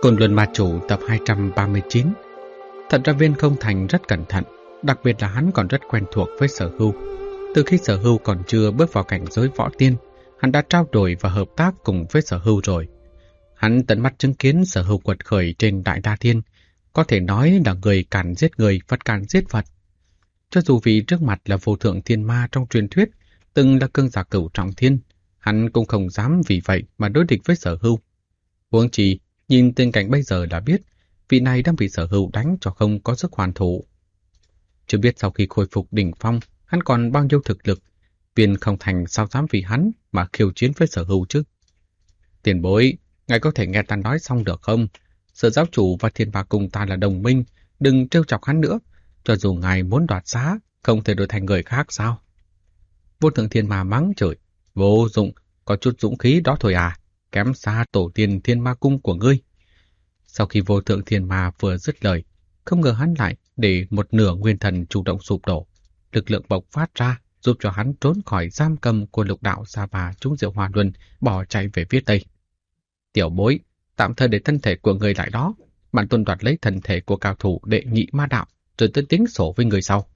Côn Luân Ma Chủ tập 239. Thật ra Viên Không Thành rất cẩn thận, đặc biệt là hắn còn rất quen thuộc với Sở Hưu. Từ khi Sở Hưu còn chưa bước vào cảnh giới võ tiên, hắn đã trao đổi và hợp tác cùng với Sở Hưu rồi. Hắn tận mắt chứng kiến Sở Hưu quật khởi trên Đại Đa Thiên, có thể nói là người càn giết người, Phật càn giết Phật. Cho dù vị trước mặt là vô thượng thiên ma trong truyền thuyết, từng là cương giả cửu trọng thiên, hắn cũng không dám vì vậy mà đối địch với Sở Hưu. Huống chi, nhìn tình cảnh bây giờ đã biết, vị này đang bị Sở Hưu đánh cho không có sức hoàn thủ. Chưa biết sau khi khôi phục đỉnh phong, hắn còn bao nhiêu thực lực, Viên Không Thành sao dám vì hắn mà khiêu chiến với Sở Hưu chứ? Tiền bối, ngài có thể nghe ta nói xong được không? Sở giáo chủ và Thiên Bà cùng ta là đồng minh, đừng trêu chọc hắn nữa. Cho dù ngài muốn đoạt xá, không thể đổi thành người khác sao? Vô thượng thiên ma mắng chửi, vô dụng, có chút dũng khí đó thôi à, kém xa tổ tiên Thiên Ma Cung của ngươi. Sau khi vô thượng thiên ma vừa dứt lời, không ngờ hắn lại để một nửa nguyên thần chủ động sụp đổ, lực lượng bộc phát ra giúp cho hắn trốn khỏi giam cầm của lục đạo Sa Bà Trung Diệu Hoa Luân, bỏ chạy về phía tây. Tiểu bối, tạm thời để thân thể của người lại đó, bản tôn đoạt lấy thân thể của cao thủ đệ nhị ma đạo, rồi tới tính sổ với người sau.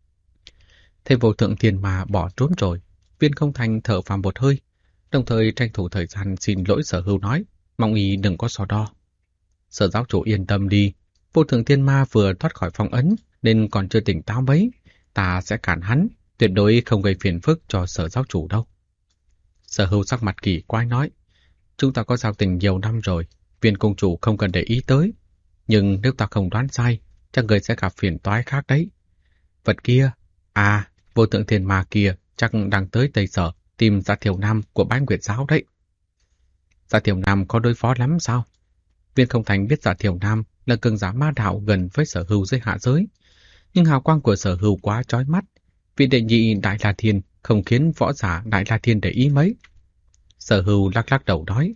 Thế vô thượng thiên ma bỏ trốn rồi, Viên Không Thành thở phào một hơi, đồng thời tranh thủ thời gian xin lỗi Sở Hưu nói, mong y đừng có so đo. Sở giáo chủ yên tâm đi, vô thượng thiên ma vừa thoát khỏi phong ấn nên còn chưa tỉnh táo mấy, ta sẽ cản hắn, tuyệt đối không gây phiền phức cho Sở giáo chủ đâu. Sở Hưu sắc mặt kỳ quái nói, chúng ta có giao tình nhiều năm rồi, Viên công chủ không cần để ý tới, nhưng nếu ta không đoán sai, chắc người sẽ gặp phiền toái khác đấy. Vật kia, vô thượng thiên ma kia chắc đang tới Tây Sở tìm Dạ Thiểu Nam của Bái Nguyệt giáo đấy. Dạ Thiểu Nam có đối phó lắm sao? Viên Không Thành biết Dạ Thiểu Nam là cường giả ma đạo gần với Sở Hưu dưới hạ giới, nhưng hào quang của Sở Hưu quá chói mắt, vị đệ nhị Đại La Thiên không khiến võ giả Đại La Thiên để ý mấy. Sở Hưu lắc lắc đầu nói,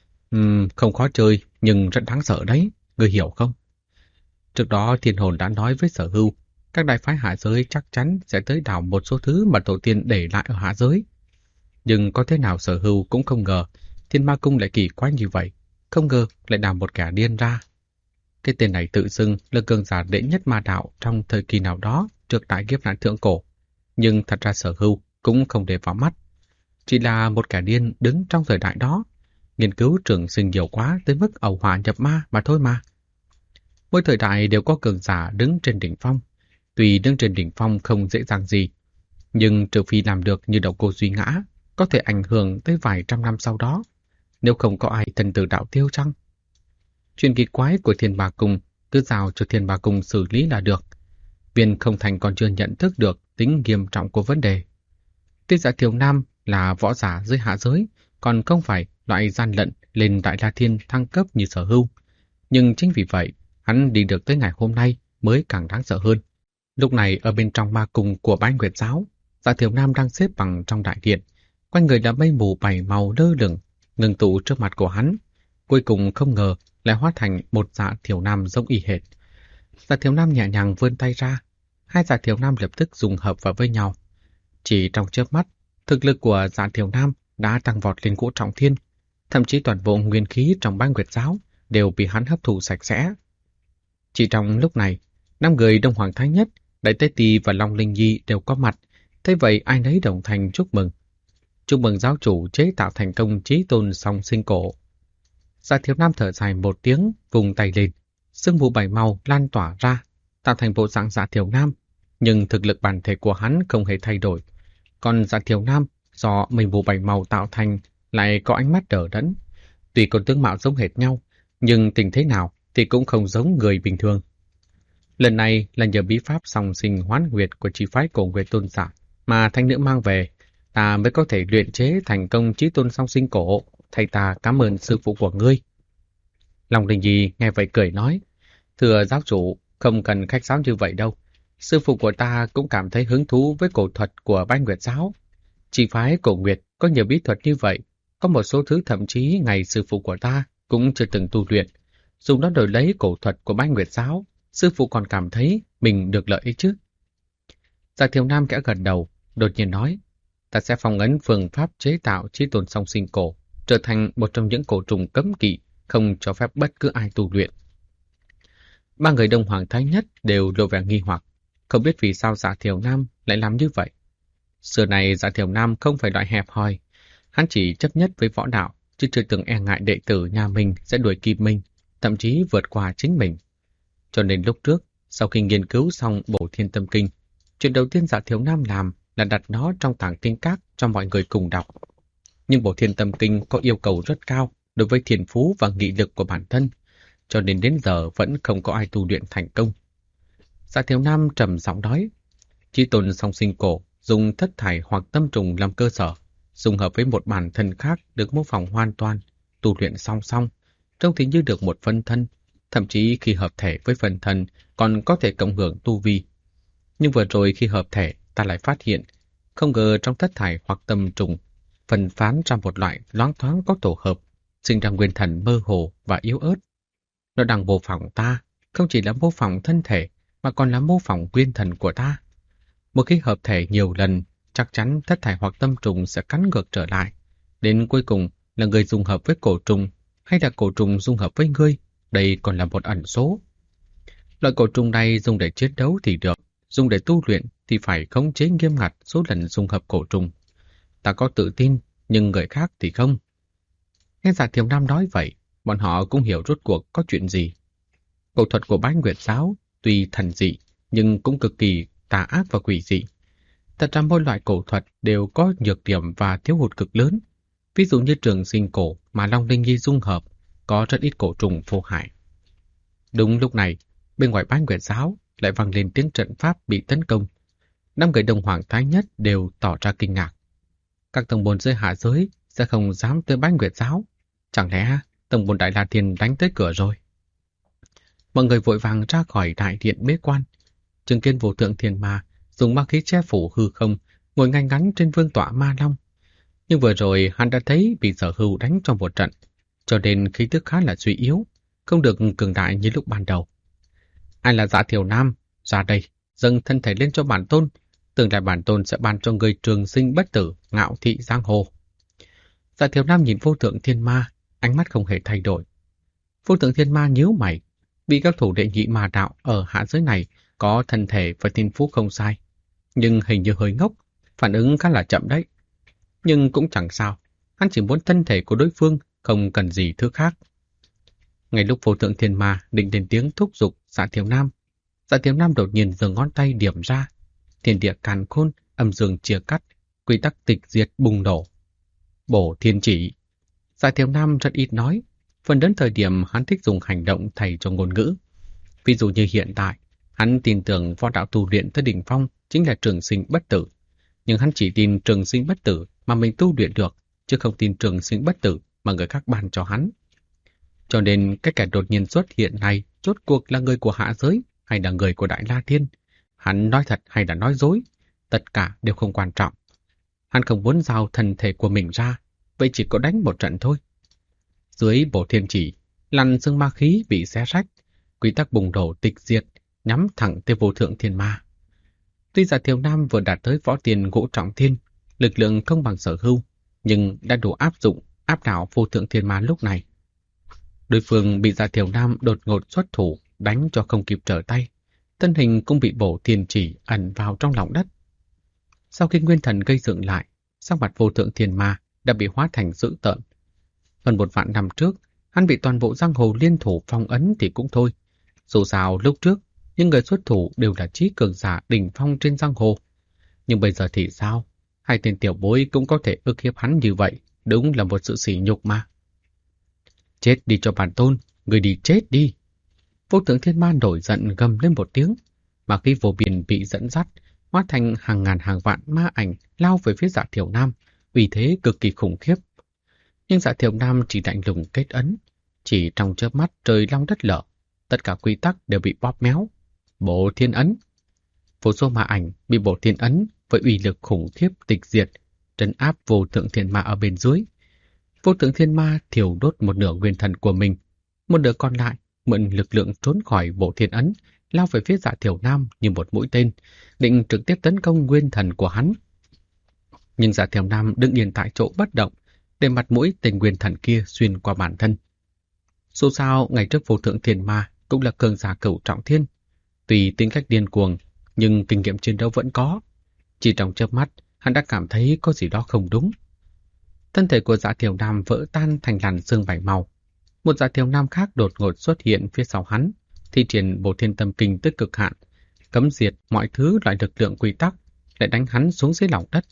không khó chơi nhưng rất đáng sợ đấy, ngươi hiểu không? Trước đó Thiên Hồn đã nói với Sở Hưu, các đại phái hạ giới chắc chắn sẽ tới đào một số thứ mà tổ tiên để lại ở hạ giới. Nhưng có thế nào Sở Hưu cũng không ngờ Thiên Ma Cung lại kỳ quái như vậy, không ngờ lại đào một kẻ điên ra. Cái tên này tự xưng là cường giả đệ nhất ma đạo trong thời kỳ nào đó trước đại kiếp nạn thượng cổ, nhưng thật ra Sở Hưu cũng không để vào mắt. Chỉ là một kẻ điên đứng trong thời đại đó, nghiên cứu trường sinh nhiều quá tới mức ẩu hỏa nhập ma mà thôi mà. Mỗi thời đại đều có cường giả đứng trên đỉnh phong, tuy đứng trên đỉnh phong không dễ dàng gì, nhưng trừ phi làm được như Đậu Cô Duy Ngã, có thể ảnh hưởng tới vài trăm năm sau đó, nếu không có ai thần tử đạo tiêu chăng? Chuyện kỳ quái của Thiên Bà Cung cứ giao cho Thiên Bà Cung xử lý là được. Viên Không Thành còn chưa nhận thức được tính nghiêm trọng của vấn đề. Tuy Dạ Thiểu Nam là võ giả dưới hạ giới, còn không phải loại gian lận lên Đại La Thiên thăng cấp như Sở Hưu, nhưng chính vì vậy hắn đi được tới ngày hôm nay mới càng đáng sợ hơn. Lúc này ở bên trong ma cung của Bái Nguyệt giáo, Dạ Thiểu Nam đang xếp bằng trong đại điện, quanh người là mây mù bảy màu lơ lửng, ngưng tụ trước mặt của hắn. Cuối cùng không ngờ lại hóa thành một Dạ Thiểu Nam giống y hệt. Dạ Thiểu Nam nhẹ nhàng vươn tay ra, hai Dạ Thiểu Nam lập tức dung hợp vào với nhau. Chỉ trong chớp mắt, thực lực của Dạ Thiểu Nam đã tăng vọt lên ngũ trọng thiên, thậm chí toàn bộ nguyên khí trong Bái Nguyệt giáo đều bị hắn hấp thụ sạch sẽ. Chỉ trong lúc này, 5 người Đông Hoàng Thái Nhất, Đại Tế Ti và Long Linh Nhi đều có mặt, thế vậy ai nấy đồng thanh chúc mừng. Chúc mừng giáo chủ chế tạo thành công Chí Tôn Song Sinh Cổ. Dạ Thiểu Nam thở dài một tiếng, vùng tay lên, sương mù bảy màu lan tỏa ra, tạo thành bộ dạng Dạ Thiểu Nam, nhưng thực lực bản thể của hắn không hề thay đổi. Còn Dạ Thiểu Nam do mây mù bảy màu tạo thành lại có ánh mắt đờ đẫn. Tuy còn tướng mạo giống hệt nhau, nhưng tình thế nào thì cũng không giống người bình thường. Lần này là nhờ bí pháp song sinh hoán huyệt của chi phái Cổ Nguyệt Tôn giả mà thanh nữ mang về, ta mới có thể luyện chế thành công Chí Tôn Song Sinh Cổ. Thầy ta cảm ơn sư phụ của ngươi. Long Linh Nhi nghe vậy cười nói, thưa giáo chủ, không cần khách sáo như vậy đâu. Sư phụ của ta cũng cảm thấy hứng thú với cổ thuật của Bái Nguyệt giáo. Chi phái Cổ Nguyệt có nhiều bí thuật như vậy, có một số thứ thậm chí ngày sư phụ của ta cũng chưa từng tu luyện. Dùng nó đổi lấy cổ thuật của Bái Nguyệt giáo, sư phụ còn cảm thấy mình được lợi ích chứ. Dạ Thiểu Nam kẽ gật đầu, đột nhiên nói, ta sẽ phong ấn phương pháp chế tạo Chí Tôn Song Sinh Cổ, trở thành một trong những cổ trùng cấm kỵ không cho phép bất cứ ai tu luyện. Ba người Đông Hoàng Thái Nhất đều lộ vẻ nghi hoặc, không biết vì sao Dạ Thiều Nam lại làm như vậy. Xưa này Dạ Thiều Nam không phải loại hẹp hòi, hắn chỉ chấp nhất với võ đạo, chứ chưa từng e ngại đệ tử nhà mình sẽ đuổi kịp mình, thậm chí vượt qua chính mình. Cho nên lúc trước, sau khi nghiên cứu xong Bổ Thiên Tâm Kinh, chuyện đầu tiên Dạ Thiều Nam làm là đặt nó trong tàng kinh các cho mọi người cùng đọc. Nhưng Bổ Thiên Tâm Kinh có yêu cầu rất cao đối với thiên phú và nghị lực của bản thân, cho nên đến giờ vẫn không có ai tu luyện thành công. Dạ Thiều Nam trầm giọng nói, Chí Tôn Song Sinh Cổ dùng thất thải hoặc tâm trùng làm cơ sở, dung hợp với một bản thân khác được mô phỏng hoàn toàn, tu luyện song song, trông thì như được một phân thân, thậm chí khi hợp thể với phân thân còn có thể cộng hưởng tu vi. Nhưng vừa rồi khi hợp thể, ta lại phát hiện, không ngờ trong thất thải hoặc tâm trùng, phân phán ra một loại loáng thoáng có tổ hợp, sinh ra nguyên thần mơ hồ và yếu ớt. Nó đang mô phỏng ta, không chỉ là mô phỏng thân thể, mà còn là mô phỏng nguyên thần của ta. Một khi hợp thể nhiều lần, chắc chắn thất thải hoặc tâm trùng sẽ cắn ngược trở lại. Đến cuối cùng là người dung hợp với cổ trùng, hay là cổ trùng dung hợp với ngươi, đây còn là một ẩn số. Loại cổ trùng này dùng để chiến đấu thì được, dùng để tu luyện thì phải khống chế nghiêm ngặt số lần dung hợp cổ trùng. Ta có tự tin, nhưng người khác thì không. Nghe Dạ Thiều Nam nói vậy, bọn họ cũng hiểu rốt cuộc có chuyện gì. Cổ thuật của Bái Nguyệt giáo tuy thần dị, nhưng cũng cực kỳ tà ác và quỷ dị. Thật ra mỗi loại cổ thuật đều có nhược điểm và thiếu hụt cực lớn. Ví dụ như trường sinh cổ mà Long Linh Nhi dung hợp, có rất ít cổ trùng vô hại. Đúng lúc này, bên ngoài Bái Nguyệt giáo lại vang lên tiếng trận pháp bị tấn công. 5 người Đông Hoàng Thái Nhất đều tỏ ra kinh ngạc. Các tông môn dưới hạ giới sẽ không dám tới Bái Nguyệt giáo. Chẳng lẽ tông môn Đại La Thiên đánh tới cửa rồi? Mọi người vội vàng ra khỏi đại điện bế quan. Chứng kiến Vô Thượng Thiên Ma dùng ma khí che phủ hư không, ngồi ngay ngắn trên vương tọa Ma Long. Nhưng vừa rồi hắn đã thấy bị Sở Hưu đánh trong một trận, cho nên khí tức khá là suy yếu, không được cường đại như lúc ban đầu. Ai là Dạ Thiều Nam? Ra đây, dâng thân thể lên cho bản tôn. Tương lai bản tôn sẽ ban cho người trường sinh bất tử, ngạo thị giang hồ. Dạ Thiều Nam nhìn Vô Thượng Thiên Ma, ánh mắt không hề thay đổi. Vô Thượng Thiên Ma nhíu mày, vì các thủ đệ nhị ma đạo ở hạ giới này có thân thể và thiên phú không sai, nhưng hình như hơi ngốc, phản ứng khá là chậm đấy. Nhưng cũng chẳng sao, hắn chỉ muốn thân thể của đối phương, không cần gì thứ khác. Ngay lúc Vô Thượng Thiên Ma định lên tiếng thúc giục Dạ Thiều Nam, Dạ Thiều Nam đột nhiên giơ ngón tay điểm ra, thiên địa càn khôn, âm dương chia cắt, quy tắc tịch diệt bùng nổ. Bổ thiên chỉ. Dạ Thiều Nam rất ít nói, phần lớn thời điểm hắn thích dùng hành động thay cho ngôn ngữ. Ví dụ như hiện tại, hắn tin tưởng võ đạo tu luyện tới đỉnh phong chính là trường sinh bất tử. Nhưng hắn chỉ tin trường sinh bất tử mà mình tu luyện được, chứ không tin trường sinh bất tử mà người khác ban cho hắn. Cho nên cái kẻ đột nhiên xuất hiện này rốt cuộc là người của hạ giới hay là người của Đại La Thiên. Hắn nói thật hay là nói dối, tất cả đều không quan trọng. Hắn không muốn giao thân thể của mình ra, vậy chỉ có đánh một trận thôi. Dưới Bổ Thiên chỉ, làn sương ma khí bị xé rách, quy tắc bùng nổ tịch diệt, nhắm thẳng tới Vô Thượng Thiên Ma. Tuy Dạ Thiều Nam vừa đạt tới võ tiền ngũ trọng thiên, lực lượng không bằng Sở Hưu, nhưng đã đủ áp dụng, áp đảo Vô Thượng Thiên Ma lúc này. Đối phương bị Dạ Thiều Nam đột ngột xuất thủ, đánh cho không kịp trở tay, thân hình cũng bị Bổ Thiên chỉ ẩn vào trong lòng đất. Sau khi nguyên thần gây dựng lại, sắc mặt Vô Thượng Thiên Ma đã bị hóa thành dữ tợn. Hơn 1 vạn năm trước, hắn bị toàn bộ giang hồ liên thủ phong ấn thì cũng thôi. Dù sao lúc trước, những người xuất thủ đều là trí cường giả đỉnh phong trên giang hồ. Nhưng bây giờ thì sao? Hai tên tiểu bối cũng có thể ức hiếp hắn như vậy, đúng là một sự sỉ nhục mà. Chết đi cho bản tôn, người đi chết đi. Vô Thượng Thiên Ma nổi giận gầm lên một tiếng, mà khi vô biên bị dẫn dắt, hóa thành hàng ngàn hàng vạn ma ảnh lao về phía Dạ Thiều Nam, uy thế cực kỳ khủng khiếp. Nhưng Dạ Thiều Nam chỉ lạnh lùng kết ấn, chỉ trong chớp mắt trời long đất lở, tất cả quy tắc đều bị bóp méo. Bộ Thiên ấn. Vô số ma ảnh bị Bộ Thiên ấn với uy lực khủng khiếp tịch diệt, trấn áp Vô Thượng Thiên Ma ở bên dưới. Vô Thượng Thiên Ma thiêu đốt một nửa nguyên thần của mình, một nửa còn lại mượn lực lượng trốn khỏi Bộ Thiên ấn, lao về phía Dạ Thiều Nam như một mũi tên, định trực tiếp tấn công nguyên thần của hắn. Nhưng Dạ Thiều Nam đứng yên tại chỗ bất động, để mặt mũi tên nguyên thần kia xuyên qua bản thân. Dù sao, ngày trước vô thượng thiên ma cũng là cường giả cửu trọng thiên. Tuy tính cách điên cuồng, nhưng kinh nghiệm chiến đấu vẫn có. Chỉ trong chớp mắt, hắn đã cảm thấy có gì đó không đúng. Thân thể của Dạ Thiểu Nam vỡ tan thành làn sương bảy màu. Một Dạ Thiểu Nam khác đột ngột xuất hiện phía sau hắn, thi triển Bổ Thiên Tâm Kinh tới cực hạn, cấm diệt mọi thứ loại lực lượng quy tắc, lại đánh hắn xuống dưới lòng đất.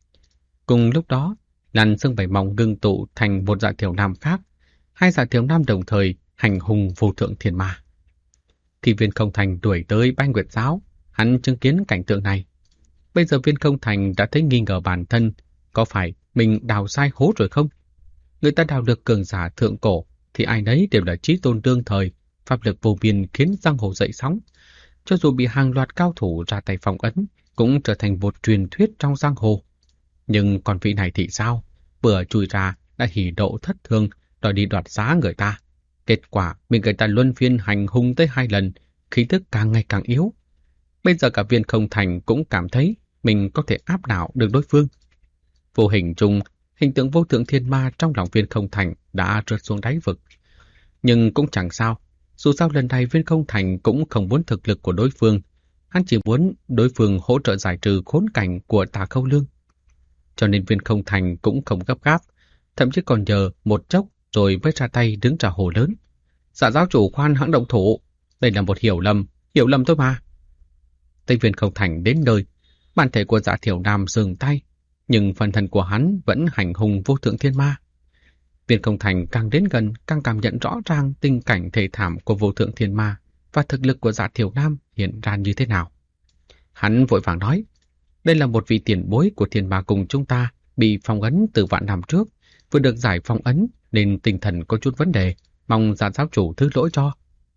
Cùng lúc đó, làn sương bảy màu ngưng tụ thành một Dạ Thiểu Nam khác, hai Dạ Thiểu Nam đồng thời hành hùng vô thượng thiên ma. Thì Viên Không Thành đuổi tới Bách Nguyệt Giáo, hắn chứng kiến cảnh tượng này. Bây giờ Viên Không Thành đã thấy nghi ngờ bản thân, có phải mình đào sai hố rồi không? Người ta đào được cường giả thượng cổ, thì ai nấy đều là chí tôn đương thời, pháp lực vô biên khiến giang hồ dậy sóng. Cho dù bị hàng loạt cao thủ ra tay phong ấn, cũng trở thành một truyền thuyết trong giang hồ. Nhưng còn vị này thì sao? Vừa chui ra đã hỉ nộ thất thường, đòi đi đoạt giá người ta. Kết quả bị người ta luân phiên hành hung tới 2 lần, khí tức càng ngày càng yếu. Bây giờ cả Viên Không Thành cũng cảm thấy mình có thể áp đảo được đối phương. Vô hình chung, hình tượng vô thượng thiên ma trong lòng Viên Không Thành đã rớt xuống đáy vực. Nhưng cũng chẳng sao, dù sao lần này Viên Không Thành cũng không muốn thực lực của đối phương. Hắn chỉ muốn đối phương hỗ trợ giải trừ khốn cảnh của Tà Khâu Lương. Cho nên Viên Không Thành cũng không gấp gáp, thậm chí còn nhờ một chốc rồi mới ra tay đứng trả hồ lớn. Dạ giáo chủ khoan hãng động thủ, đây là một hiểu lầm thôi mà. Tây Viên Không Thành đến nơi, bản thể của Dạ Thiểu Nam dừng tay, nhưng phần thân của hắn vẫn hành hung vô thượng thiên ma. Viên Không Thành càng đến gần càng cảm nhận rõ ràng tình cảnh thê thảm của vô thượng thiên ma và thực lực của Dạ Thiểu Nam hiện ra như thế nào. Hắn vội vàng nói, đây là một vị tiền bối của Thiên Ma Cung chúng ta, bị phong ấn từ vạn năm trước, vừa được giải phong ấn nên tinh thần có chút vấn đề, mong Dạ giáo chủ thứ lỗi cho.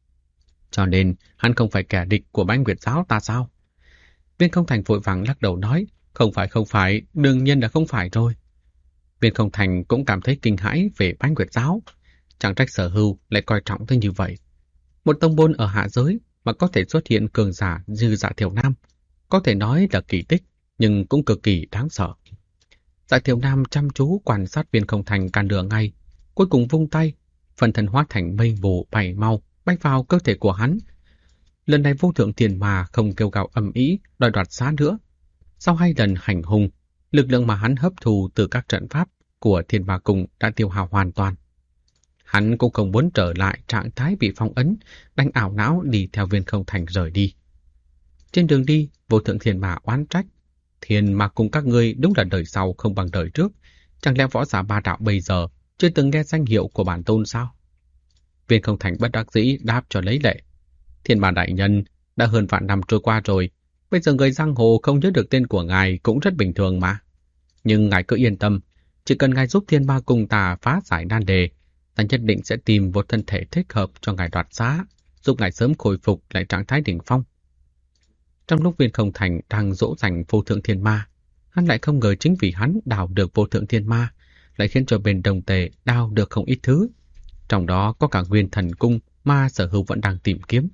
Cho nên hắn không phải kẻ địch của Bách Nguyệt Giáo ta sao? Viên Không Thành vội vàng lắc đầu nói, không phải, đương nhiên là không phải rồi. Viên Không Thành cũng cảm thấy kinh hãi về Bách Nguyệt Giáo, chẳng trách Sở Hưu lại coi trọng tới như vậy. Một tông môn ở hạ giới mà có thể xuất hiện cường giả như Dạ Thiểu Nam, có thể nói là kỳ tích, nhưng cũng cực kỳ đáng sợ. Dạ Thiểu Nam chăm chú quan sát Viên Không Thành cả nửa ngày, cuối cùng vung tay, phần thân hóa thành mây mù bảy màu bay vào cơ thể của hắn. Lần này vô thượng thiên ma không kêu gào ầm ĩ đòi đoạt giá nữa. Sau 2 lần hành hung, lực lượng mà hắn hấp thu từ các trận pháp của Thiên Ma Cung đã tiêu hao hoàn toàn. Hắn cũng không muốn trở lại trạng thái bị phong ấn, đánh ảo não đi theo Viên Không Thành rời đi. Trên đường đi, vô thượng thiên ma oán trách, Thiên Ma Cung các ngươi đúng là đời sau không bằng đời trước, chẳng lẽ võ giả ba đạo bây giờ chưa từng nghe danh hiệu của bản tôn sao? Viên Không Thành bất đắc dĩ đáp cho lấy lệ. Thiên Ma đại nhân, đã hơn vạn năm trôi qua rồi, bây giờ người giang hồ không nhớ được tên của ngài cũng rất bình thường mà. Nhưng ngài cứ yên tâm, chỉ cần ngài giúp Thiên Ma Cung ta phá giải nan đề, ta nhất định sẽ tìm một thân thể thích hợp cho ngài đoạt giá, giúp ngài sớm khôi phục lại trạng thái đỉnh phong. Trong lúc Viên Không Thành đang dỗ dành vô thượng thiên ma, hắn lại không ngờ chính vì hắn đào được vô thượng thiên ma, lại khiến cho bên Đồng Tề đào được không ít thứ. Trong đó có cả Nguyên Thần Cung mà Sở Hưu vẫn đang tìm kiếm.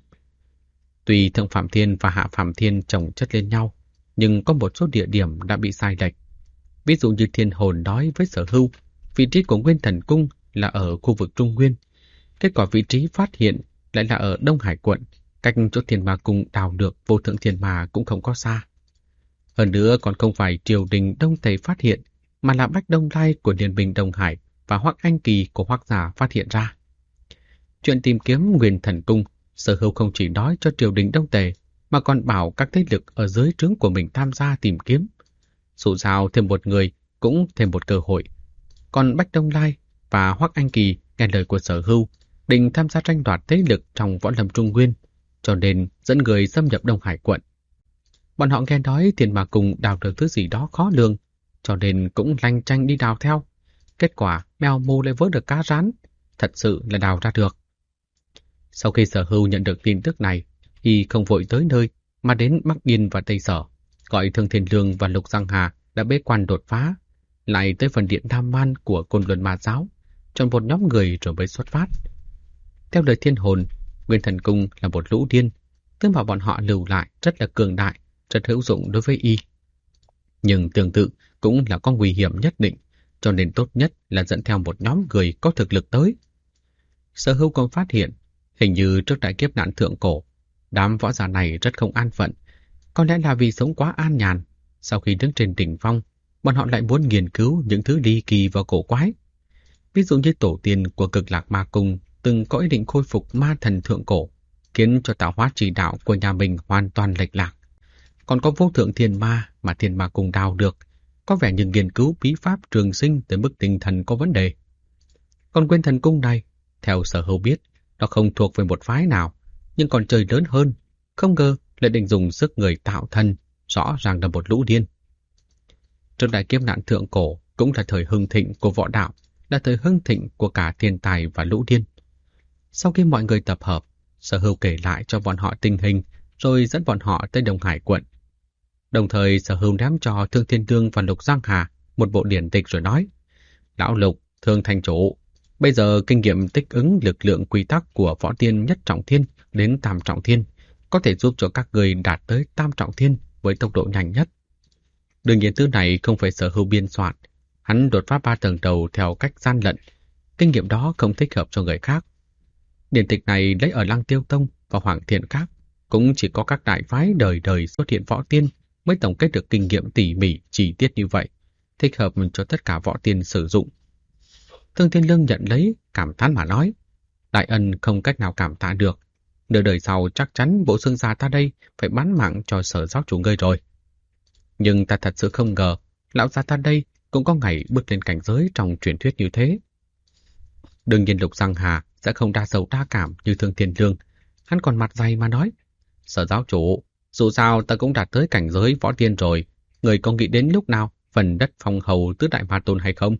Tuy Thượng Phạm Thiên và Hạ Phạm Thiên chồng chất lên nhau, nhưng có một số địa điểm đã bị sai lệch. Ví dụ như Thiên Hồn nói với Sở Hưu, vị trí của Nguyên Thần Cung là ở khu vực Trung Nguyên. Kết quả vị trí phát hiện lại là ở Đông Hải quận, cách chỗ Thiên Ma Cung đào được vô thượng thiên ma cũng không có xa. Hơn nữa còn không phải triều đình Đông Tề phát hiện, mà là Bách Đông Lai của Liên minh Đông Hải và Hoắc Anh Kỳ của Hoắc gia phát hiện ra. Chuyện tìm kiếm Nguyên Thần Cung, Sở Hưu không chỉ nói cho triều đình Đông Tề, mà còn bảo các thế lực ở dưới trướng của mình tham gia tìm kiếm. Dù sao thêm một người cũng thêm một cơ hội. Còn Bách Đông Lai và Hoắc Anh Kỳ nghe lời của Sở Hưu, định tham gia tranh đoạt thế lực trong võ lâm Trung Nguyên, cho nên dẫn người xâm nhập Đông Hải quận. Bọn họ nghe nói Thiên Ma Cung đào được thứ gì đó khó lường, cho nên cũng lanh chanh đi đào theo. Kết quả mèo mù lại vớ được cá rán, thật sự là đào ra được. Sau khi Sở Hưu nhận được tin tức này, y không vội tới nơi mà đến Bắc Yên và Tây Sở, gọi Thương Thiên Lương và Lục Giang Hà đã bế quan đột phá, lại tới phần điện Nam Man của Côn Luân Ma Giáo, chọn một nhóm người rồi mới xuất phát. Theo lời Thiên Hồn, Nguyên Thần Cung là một lũ điên, thứ mà bọn họ lưu lại rất là cường đại, rất hữu dụng đối với y. Nhưng tương tự cũng là có nguy hiểm nhất định, cho nên tốt nhất là dẫn theo một nhóm người có thực lực tới. Sở Hưu còn phát hiện, hình như trước đại kiếp nạn thượng cổ, đám võ giả này rất không an phận. Có lẽ là vì sống quá an nhàn, sau khi đứng trên đỉnh phong, bọn họ lại muốn nghiên cứu những thứ ly kỳ và cổ quái. Ví dụ như tổ tiên của Cực Lạc Ma Cung từng có ý định khôi phục ma thần thượng cổ, khiến cho tạo hóa chỉ đạo của nhà mình hoàn toàn lệch lạc. Còn có vô thượng thiên ma mà thiên ma cung đào được, có vẻ như nghiên cứu bí pháp trường sinh tới mức tinh thần có vấn đề. Còn Nguyên Thần Cung này, theo Sở Hưu biết, nó không thuộc về một phái nào, nhưng còn chơi lớn hơn, không ngờ lại định dùng sức người tạo thân, rõ ràng là một lũ điên. Trước đại kiếp nạn thượng cổ cũng là thời hưng thịnh của võ đạo, là thời hưng thịnh của cả thiên tài và lũ điên. Sau khi mọi người tập hợp, Sở Hưu kể lại cho bọn họ tình hình, rồi dẫn bọn họ tới Đông Hải quận. Đồng thời Sở Hưu ném cho Thương Thiên Lương và Lục Giang Hà một bộ điển tịch rồi nói: Lão Lục, Thương Thành Chủ, bây giờ kinh nghiệm tích ứng lực lượng quy tắc của võ tiên nhất trọng thiên đến tam trọng thiên có thể giúp cho các người đạt tới tam trọng thiên với tốc độ nhanh nhất. Đương nhiên thứ này không phải Sở Hưu biên soạn, hắn đột phá 3 tầng đầu theo cách gian lận, kinh nghiệm đó không thích hợp cho người khác. Điển tịch này lấy ở Lăng Tiêu Tông và Hoàng Thiện Các, cũng chỉ có các đại phái đời đời xuất hiện võ tiên mới tổng kết được kinh nghiệm tỉ mỉ chi tiết như vậy, thích hợp cho tất cả võ tiên sử dụng. Thương Thiên Lương nhận lấy, cảm thán mà nói: Đại ân không cách nào cảm tạ được, nửa đời sau chắc chắn bộ xương già ta đây phải bán mạng cho Sở giáo chủ ngươi rồi. Nhưng ta thật sự không ngờ, lão già ta đây cũng có ngày bước lên cảnh giới trong truyền thuyết như thế. Đương nhiên Lục Giang Hà sẽ không đa sầu đa cảm như Thương Thiên Lương, hắn còn mặt dày mà nói: Sở giáo chủ, dù sao ta cũng đạt tới cảnh giới võ tiên rồi, người có nghĩ đến lúc nào phần đất phong hầu tứ đại ma tôn hay không?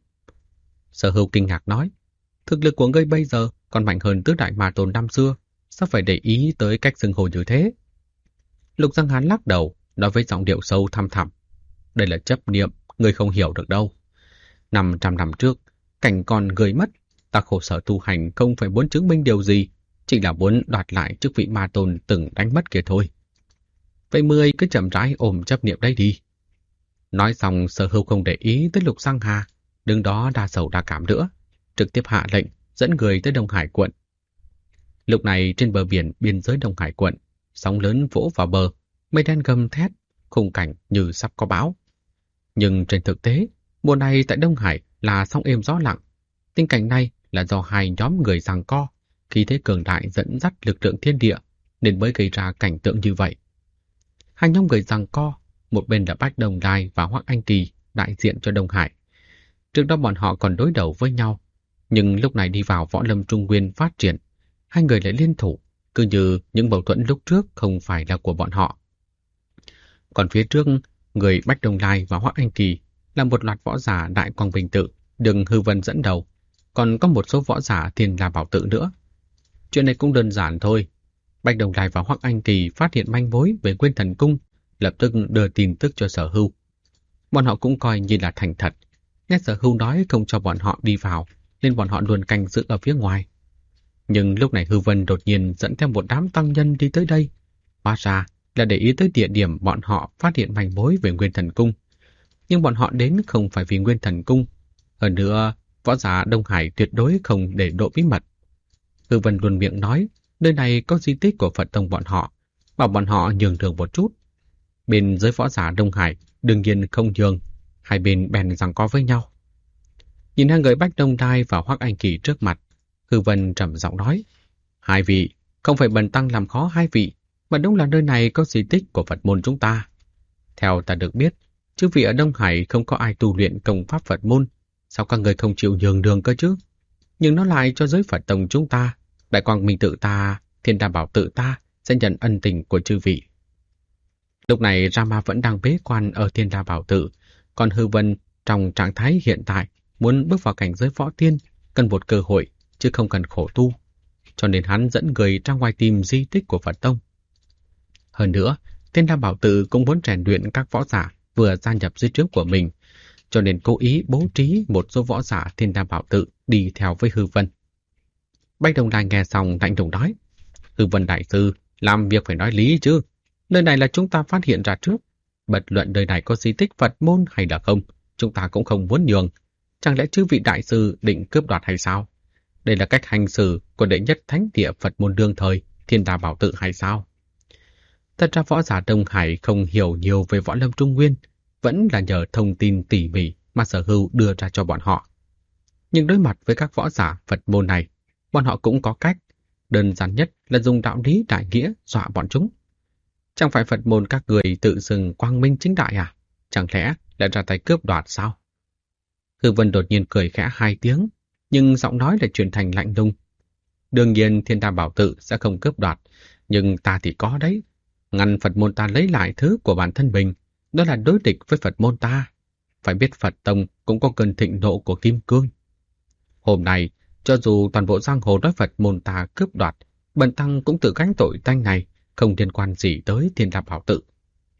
Sở Hưu kinh ngạc nói: Thực lực của ngươi bây giờ còn mạnh hơn tứ đại ma tôn năm xưa, sao phải để ý tới cách xưng hô như thế? Lục Giang Hán lắc đầu, nói với giọng điệu sâu thăm thẳm: Đây là chấp niệm, ngươi không hiểu được đâu. 500 năm trước, cảnh còn người mất, ta khổ sở tu hành không phải muốn chứng minh điều gì, chỉ là muốn đoạt lại chức vị ma tôn từng đánh mất kia thôi. Vậy ngươi cứ chậm rãi ôm chấp niệm đấy đi. Nói xong, Sở Hưu không để ý tới Lục Giang Hà, đứng đó đa sầu đa cảm nữa, trực tiếp hạ lệnh dẫn người tới Đông Hải quận. Lúc này trên bờ biển biên giới Đông Hải quận, sóng lớn vỗ vào bờ, mây đen gầm thét, khung cảnh như sắp có bão. Nhưng trên thực tế, mùa này tại Đông Hải là sóng êm gió lặng. Tình cảnh này là do hai nhóm người giằng co, khí thế cường đại dẫn dắt lực lượng thiên địa, nên mới gây ra cảnh tượng như vậy. Hai nhóm người giằng co, một bên là Bách Đồng Lai và Hoắc Anh Kỳ đại diện cho Đông Hải. Trước đó bọn họ còn đối đầu với nhau, nhưng lúc này đi vào võ lâm trung nguyên phát triển, hai người lại liên thủ, cứ như những mâu thuẫn lúc trước không phải là của bọn họ. Còn phía trước, người Bách Đồng Lai và Hoắc Anh Kỳ là một loạt võ giả Đại Quang Bình Tự, Đường Hư Vân dẫn đầu, còn có một số võ giả Thiên La Bảo Tự nữa. Chuyện này cũng đơn giản thôi. Bách Đồng Lai và Hoắc Anh Kỳ phát hiện manh mối về Nguyên Thần Cung, lập tức đưa tin tức cho Sở Hưu. Bọn họ cũng coi như là thành thật. Nghe Sở Hưu nói không cho bọn họ đi vào, nên bọn họ luôn canh giữ ở phía ngoài. Nhưng lúc này Hư Vân đột nhiên dẫn theo một đám tăng nhân đi tới đây. Hóa ra là để ý tới địa điểm bọn họ phát hiện manh mối về Nguyên Thần Cung. Nhưng bọn họ đến không phải vì Nguyên Thần Cung. Hơn nữa, võ giả Đông Hải tuyệt đối không để lộ bí mật. Hư Vân luôn miệng nói nơi này có di tích của Phật tông bọn họ, bảo bọn họ nhường đường một chút. Bên giới võ giả Đông Hải đương nhiên không nhường, hai bên bèn giằng co với nhau. Nhìn hai người Bách Đông Lai và Hoắc Anh Kỳ trước mặt, Hư Vân trầm giọng nói: Hai vị, không phải bần tăng làm khó hai vị, mà đúng là nơi này có di tích của Phật môn chúng ta. Theo ta được biết, chư vị ở Đông Hải không có ai tu luyện công pháp Phật môn, sao các người không chịu nhường đường cơ chứ? Nhưng nó lại cho giới Phật tông chúng ta, Đại Quang Minh Tự ta, Thiên Đa Bảo Tự ta sẽ nhận ân tình của chư vị. Lúc này Rama vẫn đang bế quan ở Thiên Đa Bảo Tự, còn Hư Vân trong trạng thái hiện tại muốn bước vào cảnh giới võ tiên cần một cơ hội chứ không cần khổ tu, cho nên hắn dẫn người ra ngoài tìm di tích của Phật tông. Hơn nữa, Thiên Đa Bảo Tự cũng muốn rèn luyện các võ giả vừa gia nhập dưới trướng của mình, cho nên cố ý bố trí một số võ giả Thiên Đa Bảo Tự đi theo với Hư Vân. Bách Đồng Lai nghe xong lạnh lùng nói: Hư Vân đại sư, làm việc phải nói lý chứ. Nơi này là chúng ta phát hiện ra trước. Bất luận nơi này có di tích Phật môn hay là không, chúng ta cũng không muốn nhường. Chẳng lẽ chư vị đại sư định cướp đoạt hay sao? Đây là cách hành xử của đệ nhất thánh địa Phật môn đương thời, Thiên Đà Bảo Tự hay sao? Thật ra võ giả Đông Hải không hiểu nhiều về võ lâm Trung Nguyên, vẫn là nhờ thông tin tỉ mỉ mà Sở Hưu đưa ra cho bọn họ. Nhưng đối mặt với các võ giả Phật môn này, bọn họ cũng có cách. Đơn giản nhất là dùng đạo lý đại nghĩa dọa bọn chúng. Chẳng phải Phật môn các người tự xưng quang minh chính đại à? Chẳng lẽ lại ra tay cướp đoạt sao? Hư Vân đột nhiên cười khẽ 2 tiếng, nhưng giọng nói lại chuyển thành lạnh lùng. Đương nhiên Thiên Đà Bảo Tự sẽ không cướp đoạt, nhưng ta thì có đấy. Ngăn Phật môn ta lấy lại thứ của bản thân mình, đó là đối địch với Phật môn ta. Phải biết Phật Tông cũng có cơn thịnh nộ của Kim Cương. Hôm nay, cho dù toàn bộ giang hồ nói Phật môn ta cướp đoạt, bần tăng cũng tự gánh tội danh này, không liên quan gì tới Thiên Đà Bảo Tự.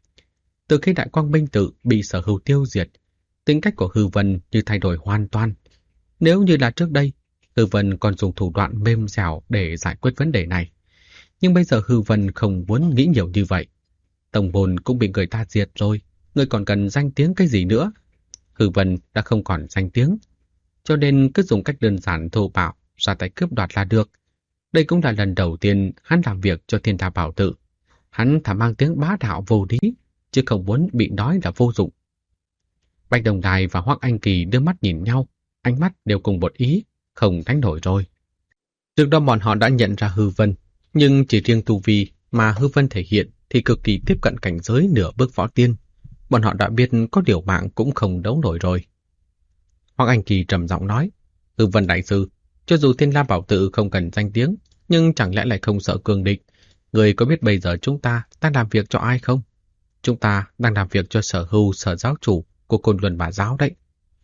Từ khi Đại Quang Minh Tự bị Sở Hưu tiêu diệt, tính cách của Hư Vân như thay đổi hoàn toàn. Nếu như là trước đây, Hư Vân còn dùng thủ đoạn mềm dẻo để giải quyết vấn đề này. Nhưng bây giờ Hư Vân không muốn nghĩ nhiều như vậy. Tông môn cũng bị người ta diệt rồi, người còn cần danh tiếng cái gì nữa? Hư Vân đã không còn danh tiếng, cho nên cứ dùng cách đơn giản thô bạo ra tay cướp đoạt là được. Đây cũng là lần đầu tiên hắn làm việc cho Thiên Đà Bảo Tự. Hắn thà mang tiếng bá đạo vô lý, chứ không muốn bị nói là vô dụng. Bạch Đồng Đài và Hoắc Anh Kỳ đưa mắt nhìn nhau, ánh mắt đều cùng một ý, không đánh nổi rồi. Trước đó bọn họ đã nhận ra Hư Vân, nhưng chỉ riêng tu vi mà Hư Vân thể hiện thì cực kỳ tiếp cận cảnh giới nửa bước võ tiên. Bọn họ đã biết có điều mạng cũng không đấu nổi rồi. Hoắc Anh Kỳ trầm giọng nói, Hư Vân đại sư, cho dù Thiên La Bảo Tự không cần danh tiếng, nhưng chẳng lẽ lại không sợ cường địch? Người có biết bây giờ chúng ta đang làm việc cho ai không? Chúng ta đang làm việc cho Sở Hưu, Sở giáo chủ của Côn Luân Bá giáo đấy.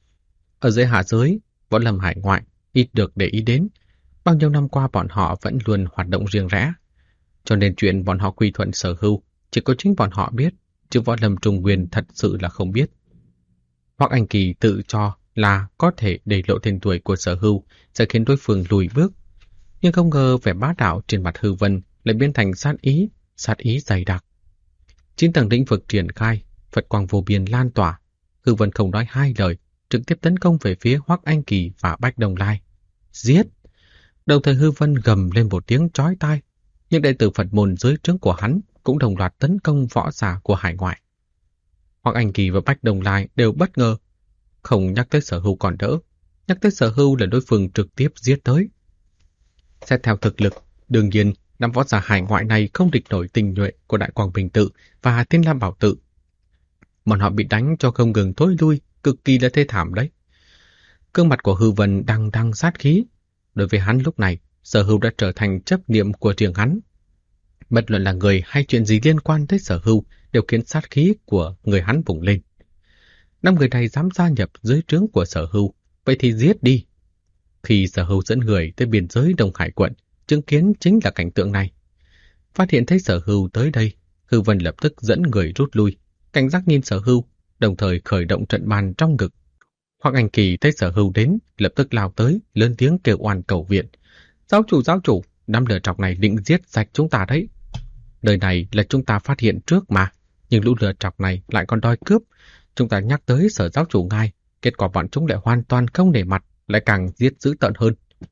Ở dưới hạ giới, võ lâm hải ngoại ít được để ý đến. Bao nhiêu năm qua bọn họ vẫn luôn hoạt động riêng rẽ. Cho nên chuyện bọn họ quy thuận Sở Hưu chỉ có chính bọn họ biết, chứ võ lâm Trung Nguyên thật sự là không biết. Hoắc Anh Kỳ tự cho là có thể để lộ tên tuổi của Sở Hưu sẽ khiến đối phương lùi bước. Nhưng không ngờ vẻ bá đạo trên mặt Hư Vân lại biến thành sát ý dày đặc. 9 tầng lĩnh vực triển khai, Phật quang vô biên lan tỏa. Hư Vân không nói hai lời, trực tiếp tấn công về phía Hoắc Anh Kỳ và Bạch Đồng Lai. Giết! Đồng thời Hư Vân gầm lên một tiếng chói tai, nhưng đệ tử Phật môn dưới trướng của hắn cũng đồng loạt tấn công võ giả của hải ngoại. Hoắc Anh Kỳ và Bạch Đồng Lai đều bất ngờ, không nhắc tới Sở Hưu còn đỡ, nhắc tới Sở Hưu là đối phương trực tiếp giết tới. Xét theo thực lực, đương nhiên năm võ giả hải ngoại này không địch nổi tình nhuệ của Đại Quang Minh Tự và Thiên Lam Bảo Tự. Bọn họ bị đánh cho không ngừng thối lui, cực kỳ là thê thảm đấy. Gương mặt của Hư Vân đằng sát khí. Đối với hắn lúc này, Sở Hưu đã trở thành chấp niệm của riêng hắn. Bất luận là người hay chuyện gì liên quan tới Sở Hưu đều khiến sát khí của người hắn bùng lên. 5 người này dám gia nhập dưới trướng của Sở Hưu, vậy thì giết đi. Khi Sở Hưu dẫn người tới biên giới Đông Hải quận, chứng kiến chính là cảnh tượng này. Phát hiện thấy Sở Hưu tới đây, Hư Vân lập tức dẫn người rút lui, cảnh giác nhìn Sở Hưu, đồng thời khởi động trận bàn trong ngực. Hoắc Anh Kỳ thấy Sở Hưu đến, lập tức lao tới, lớn tiếng kêu oan cầu viện. Giáo chủ, 5 lửa trọc này định giết sạch chúng ta đấy. Đời này là chúng ta phát hiện trước mà, nhưng lũ lửa trọc này lại còn đòi cướp. Chúng ta nhắc tới Sở giáo chủ ngài, kết quả bọn chúng lại hoàn toàn không để mặt, lại càng giết dữ tợn hơn.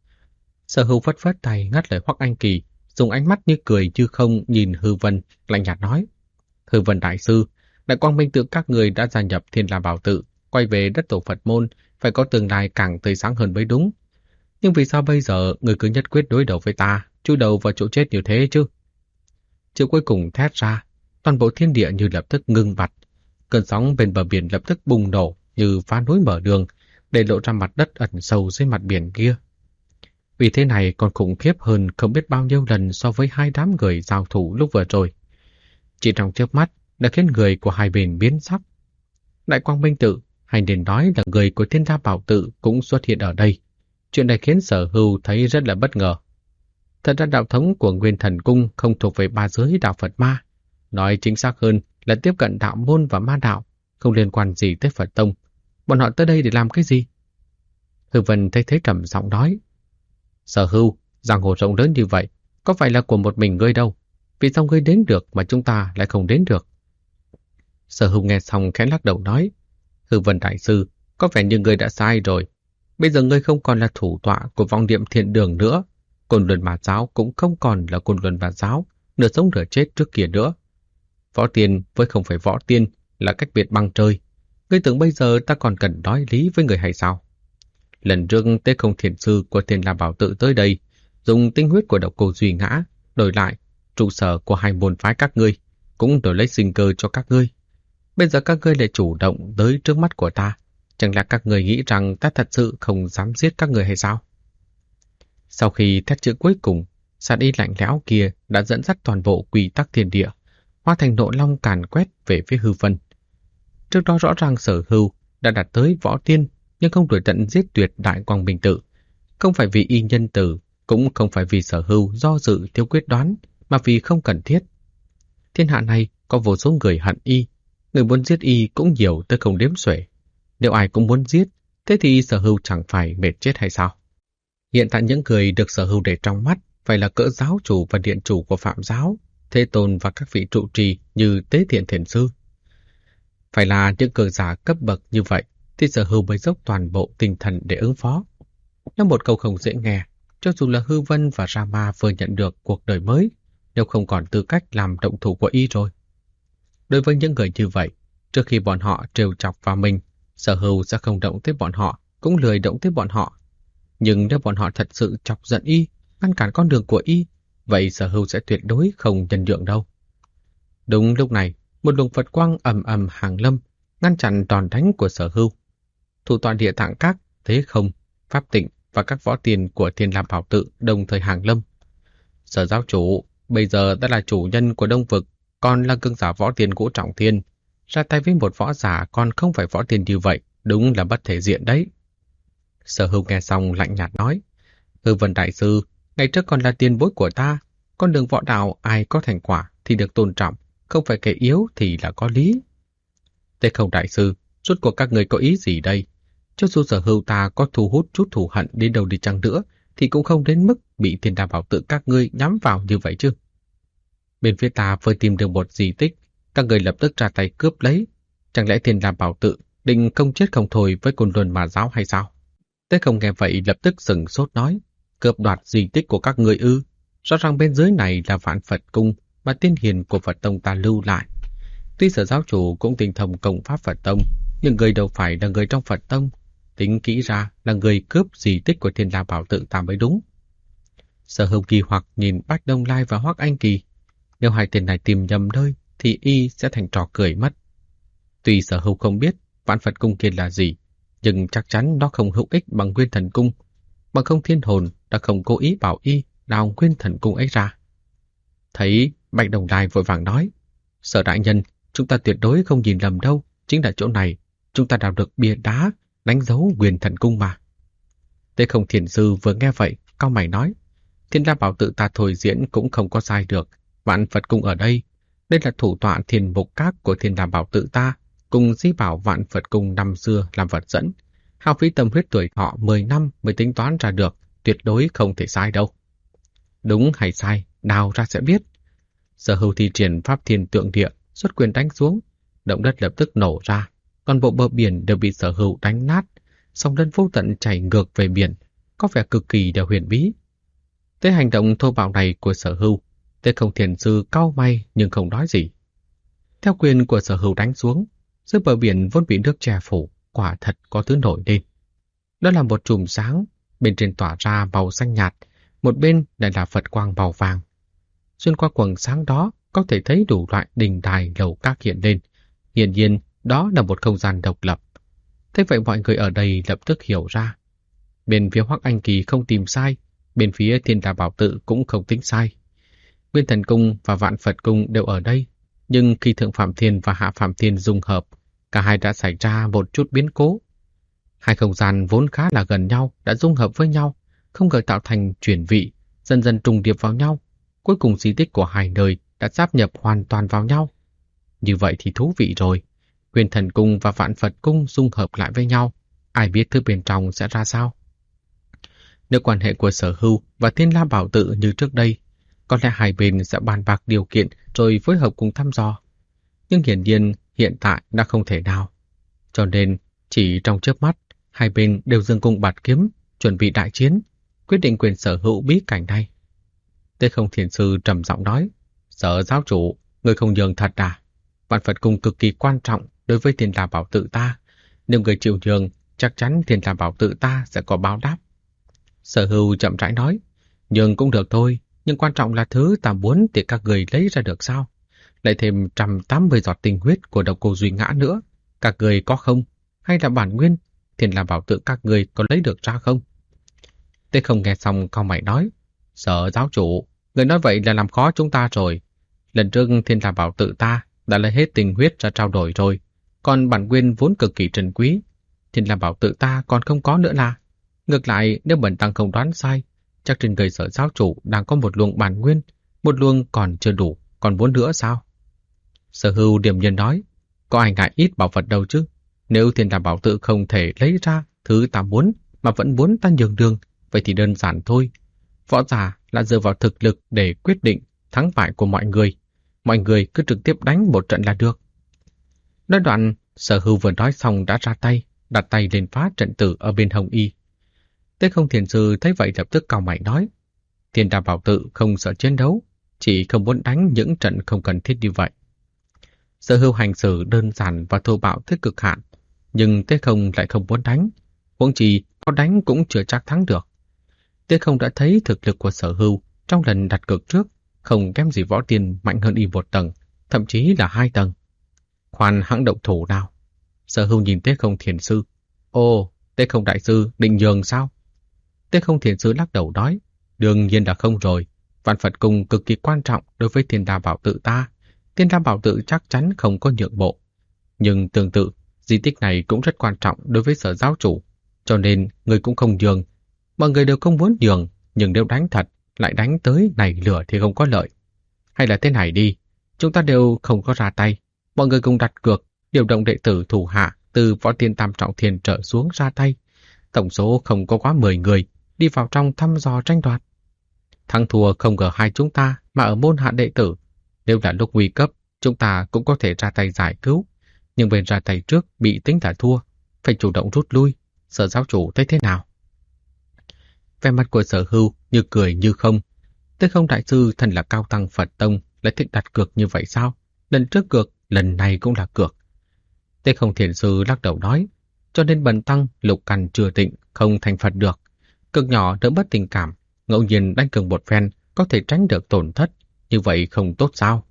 Sở Hưu phất phất tay ngắt lời Hoắc Anh Kỳ, dùng ánh mắt như cười như không nhìn Hư Vân, lạnh nhạt nói. Hư Vân đại sư, Đại Quang Minh Tự các người đã gia nhập Thiên La Bảo Tự, quay về đất tổ Phật môn, phải có tương lai càng tươi sáng hơn mới đúng. Nhưng vì sao bây giờ người cứ nhất quyết đối đầu với ta, chui đầu vào chỗ chết như thế chứ? Chữ cuối cùng thét ra, toàn bộ thiên địa như lập tức ngưng bặt. Cơn sóng bên bờ biển lập tức bùng nổ như phá núi mở đường, để lộ ra mặt đất ẩn sâu dưới mặt biển kia. Vì thế này còn khủng khiếp hơn không biết bao nhiêu lần so với hai đám người giao thủ lúc vừa rồi. Chỉ trong chớp mắt đã khiến người của hai bên biến sắc. Đại Quang Minh Tự, hay nên nói là người của Thiên La Bảo Tự cũng xuất hiện ở đây. Chuyện này khiến Sở Hưu thấy rất là bất ngờ. Thật ra đạo thống của Nguyên Thần Cung không thuộc về ba giới đạo Phật Ma. Nói chính xác hơn là tiếp cận đạo môn và ma đạo, không liên quan gì tới Phật Tông. Bọn họ tới đây để làm cái gì? Hư Vân thấy thế trầm giọng nói. Sở Hưu, giang hồ rộng lớn như vậy, có phải là của một mình ngươi đâu? Vì sao ngươi đến được mà chúng ta lại không đến được? Sở Hưu nghe xong khẽ lắc đầu nói. Hư Vân đại sư, có vẻ như ngươi đã sai rồi. Bây giờ ngươi không còn là thủ tọa của vọng niệm thiên đường nữa. Côn Luân Ma Giáo cũng không còn là Côn Luân Ma Giáo, nửa sống nửa chết trước kia nữa. Võ tiên với không phải võ tiên là cách biệt băng trời. Ngươi tưởng bây giờ ta còn cần nói lý với người hay sao? Lần trước Tế Không Thiền Sư của Thiên La Bảo Tự tới đây, dùng tinh huyết của Độc Cô Duy Ngã đổi lại trụ sở của hai môn phái các ngươi, cũng đổi lấy sinh cơ cho các ngươi. Bây giờ các ngươi lại chủ động tới trước mắt của ta, chẳng lẽ các ngươi nghĩ rằng ta thật sự không dám giết các ngươi hay sao? Sau khi thét chữ cuối cùng, sát ý lạnh lẽo kia đã dẫn dắt toàn bộ quy tắc thiên địa, hóa thành nộ long càn quét về phía hư vân. Trước đó rõ ràng Sở Hưu đã đạt tới võ tiên, nhưng không đuổi tận giết tuyệt Đại Quang Minh Tự. Không phải vì y nhân tử, cũng không phải vì Sở Hưu do dự thiếu quyết đoán, mà vì không cần thiết. Thiên hạ này có vô số người hận y, người muốn giết y cũng nhiều tới không đếm xuể. Nếu ai cũng muốn giết, thế thì Sở Hưu chẳng phải mệt chết hay sao? Hiện tại những người được Sở Hưu để trong mắt phải là cỡ giáo chủ và điện chủ của Phạm giáo, Thế Tôn và các vị trụ trì như Tế Thiện Thiền Sư. Phải là những cường giả cấp bậc như vậy thì Sở Hưu mới dốc toàn bộ tinh thần để ứng phó. Nó một câu không dễ nghe, cho dù là Hư Vân và Rama vừa nhận được cuộc đời mới, nếu không còn tư cách làm động thủ của y rồi. Đối với những người như vậy, trước khi bọn họ trêu chọc vào mình, Sở Hưu sẽ không động tới bọn họ, cũng lười động tới bọn họ. Nhưng nếu bọn họ thật sự chọc giận y, ngăn cản con đường của y, vậy Sở Hưu sẽ tuyệt đối không nhân nhượng đâu. Đúng lúc này, một luồng Phật quang ầm ầm hàng lâm, ngăn chặn đòn đánh của Sở Hưu. Thủ tọa Địa Tạng Các, Thế Không, Pháp Tịnh và các võ tiền của Thiên La Bảo Tự đồng thời hàng lâm. Sở giáo chủ, bây giờ đã là chủ nhân của Đông Vực, còn là cường giả võ tiền Ngũ Trọng Thiên. Ra tay với một võ giả còn không phải võ tiền như vậy, đúng là bất thể diện đấy. Sở Hưu nghe xong lạnh nhạt nói, Hư Vân Đại Sư, ngày trước còn là tiền bối của ta, con đường võ đạo ai có thành quả thì được tôn trọng, không phải kẻ yếu thì là có lý. Thế Không Đại Sư, rốt cuộc các người có ý gì đây? Cho dù Sở Hưu ta có thu hút chút thù hận đến đâu đi chăng nữa, thì cũng không đến mức bị Thiên La Bảo Tự các ngươi nhắm vào như vậy chứ. Bên phía ta vừa tìm được một di tích, các người lập tức ra tay cướp lấy. Chẳng lẽ Thiên La Bảo Tự định không chết không thôi với Côn Luân Ma Giáo hay sao? Thế Không nghe vậy lập tức sừng sốt nói, cướp đoạt di tích của các người ư? Rõ ràng bên dưới này là Vạn Phật Cung mà tiên hiền của Phật Tông ta lưu lại. Tuy Sở giáo chủ cũng tinh thông công pháp Phật Tông, nhưng người đâu phải là người trong Phật Tông. Tính kỹ ra là người cướp di tích của Thiên La Bảo Tự ta mới đúng. Sở Hưu kỳ hoặc nhìn Bách Đông Lai và Hoắc Anh Kỳ. Nếu hai tên này tìm nhầm nơi thì y sẽ thành trò cười mất. Tuy Sở Hưu không biết Vạn Phật Cung kia là gì, nhưng chắc chắn nó không hữu ích bằng Nguyên Thần Cung, bằng không Thiên Hồn đã không cố ý bảo y đào Nguyên Thần Cung ấy ra. Thấy Bạch Đồng Lai vội vàng nói, Sở đại nhân, chúng ta tuyệt đối không nhìn lầm đâu, chính là chỗ này, chúng ta đào được bia đá, đánh dấu Nguyên Thần Cung mà. Tế Không Thiền Sư vừa nghe vậy, cau mày nói, Thiên La Bảo Tự ta thôi diễn cũng không có sai được, Vạn Phật Cung ở đây, đây là thủ tọa Thiên Mục Các của Thiên La Bảo Tự ta, cùng di bảo Vạn Phật Cung năm xưa làm vật dẫn, hao phí tâm huyết tuổi họ 10 năm mới tính toán ra được, tuyệt đối không thể sai đâu. Đúng hay sai, đào ra sẽ biết. Sở Hưu thi triển Pháp Thiên Tượng Địa, xuất quyền đánh xuống, động đất lập tức nổ ra, toàn bộ bờ biển đều bị Sở Hưu đánh nát, sóng lớn vô tận chảy ngược về biển, có vẻ cực kỳ đều huyền bí. Tới hành động thô bạo này của Sở Hưu, Tế Không Thiền Sư cau mày nhưng không nói gì. Theo quyền của Sở Hưu đánh xuống, dưới bờ biển vốn bị nước che phủ, quả thật có thứ nổi lên. Đó là một chùm sáng, bên trên tỏa ra màu xanh nhạt, một bên lại là Phật quang màu vàng. Xuyên qua quầng sáng đó có thể thấy đủ loại đình đài lầu các hiện lên. Hiển nhiên đó là một không gian độc lập. Thế vậy mọi người ở đây lập tức hiểu ra. Bên phía Hoắc Anh Kỳ không tìm sai, bên phía Thiên La Bảo Tự cũng không tính sai. Nguyên Thần Cung và Vạn Phật Cung đều ở đây, nhưng khi Thượng Phạm Thiên và Hạ Phạm Thiên dung hợp, cả hai đã xảy ra một chút biến cố. Hai không gian vốn khá là gần nhau đã dung hợp với nhau, không ngờ tạo thành chuyển vị, dần dần trùng điệp vào nhau. Cuối cùng di tích của hai nơi đã sáp nhập hoàn toàn vào nhau. Như vậy thì thú vị rồi. Nguyên Thần Cung và Vạn Phật Cung dung hợp lại với nhau, ai biết thứ bên trong sẽ ra sao? Nếu quan hệ của Sở Hưu và Thiên La Bảo Tự như trước đây, có lẽ hai bên sẽ bàn bạc điều kiện rồi phối hợp cùng thăm dò. Nhưng hiển nhiên hiện tại đã không thể nào. Cho nên chỉ trong chớp mắt, Hai bên đều dâng cung bạt kiếm, chuẩn bị đại chiến, quyết định quyền sở hữu bí cảnh này. Tế Không Thiền Sư trầm giọng nói, Sở giáo chủ, người không nhường thật à? Vạn Phật Cung cực kỳ quan trọng đối với Thiên La Bảo Tự ta. Nếu người chịu nhường, chắc chắn Thiên La Bảo Tự ta sẽ có báo đáp. Sở Hưu chậm rãi nói, nhường cũng được thôi, nhưng quan trọng là thứ ta muốn thì các người lấy ra được sao? Lại thêm 180 giọt tinh huyết của độc cô Duy Ngã nữa. Các người có không? Hay là bản nguyên? Thiên La Bảo Tự các người có lấy được ra không? Tế Không nghe xong cau mày nói, Sở giáo chủ, người nói vậy là làm khó chúng ta rồi. Lần trước Thiên La Bảo Tự ta đã lấy hết tinh huyết ra trao đổi rồi, còn bản nguyên vốn cực kỳ trân quý. Thiên La Bảo Tự ta còn không có nữa là. Ngược lại, nếu bần tăng không đoán sai, chắc trên người Sở giáo chủ đang có một luồng bản nguyên, một luồng còn chưa đủ, còn muốn nữa sao? Sở Hưu điềm nhiên nói, có ai ngại ít bảo vật đâu chứ? Nếu Thiên La Bảo Tự không thể lấy ra thứ ta muốn mà vẫn muốn ta nhường đường, vậy thì đơn giản thôi. Võ giả là dựa vào thực lực để quyết định thắng bại của mọi người. Mọi người cứ trực tiếp đánh một trận là được. Nói đoạn, Sở Hưu vừa nói xong đã ra tay, đặt tay lên phá trận tử ở bên hông y. Tế Không Thiền Sư thấy vậy lập tức cau mày nói, Thiên La Bảo Tự không sợ chiến đấu, chỉ không muốn đánh những trận không cần thiết như vậy. Sở Hưu hành xử đơn giản và thô bạo tới cực hạn, nhưng Tế Không lại không muốn đánh, huống chi có đánh cũng chưa chắc thắng được. Tế Không đã thấy thực lực của Sở Hưu trong lần đặt cược trước, không kém gì Võ Tiên mạnh hơn y một tầng, thậm chí là 2 tầng. Khoan hãng động thủ nào. Sở Hưu nhìn Tế Không Thiền Sư. Ồ, Tế Không Đại Sư định nhường sao? Tế Không Thiền Sư lắc đầu nói, đương nhiên là không rồi. Vạn Phật Cung cực kỳ quan trọng đối với Thiên La Bảo Tự ta. Thiên La Bảo Tự chắc chắn không có nhượng bộ. Nhưng tương tự, di tích này cũng rất quan trọng đối với Sở giáo chủ, cho nên người cũng không nhường. Mọi người đều không muốn nhường, nhưng nếu đánh thật, lại đánh tới nảy lửa thì không có lợi. Hay là thế này đi, chúng ta đều không có ra tay, mọi người cùng đặt cược, điều động đệ tử thủ hạ từ Võ Tiên Tam Trọng Thiên trở xuống ra tay. Tổng số không có quá 10 người, đi vào trong thăm dò tranh đoạt. Thắng thua không ở hai chúng ta mà ở môn hạ đệ tử. Nếu là lúc nguy cấp, chúng ta cũng có thể ra tay giải cứu, nhưng bên ra tay trước bị tính là thua, phải chủ động rút lui. Sở giáo chủ thấy thế nào? Vẻ mặt của Sở Hưu như cười như không. Tế Không Đại Sư thần là cao tăng Phật Tông lại thích đặt cược như vậy sao? Lần trước cược, lần này cũng là cược. Tế Không Thiền Sư lắc đầu nói, cho nên bần tăng lục căn chưa tịnh, không thành Phật được. Cực nhỏ đỡ mất tình cảm, ngẫu nhiên đánh cược một phen có thể tránh được tổn thất, như vậy không tốt sao?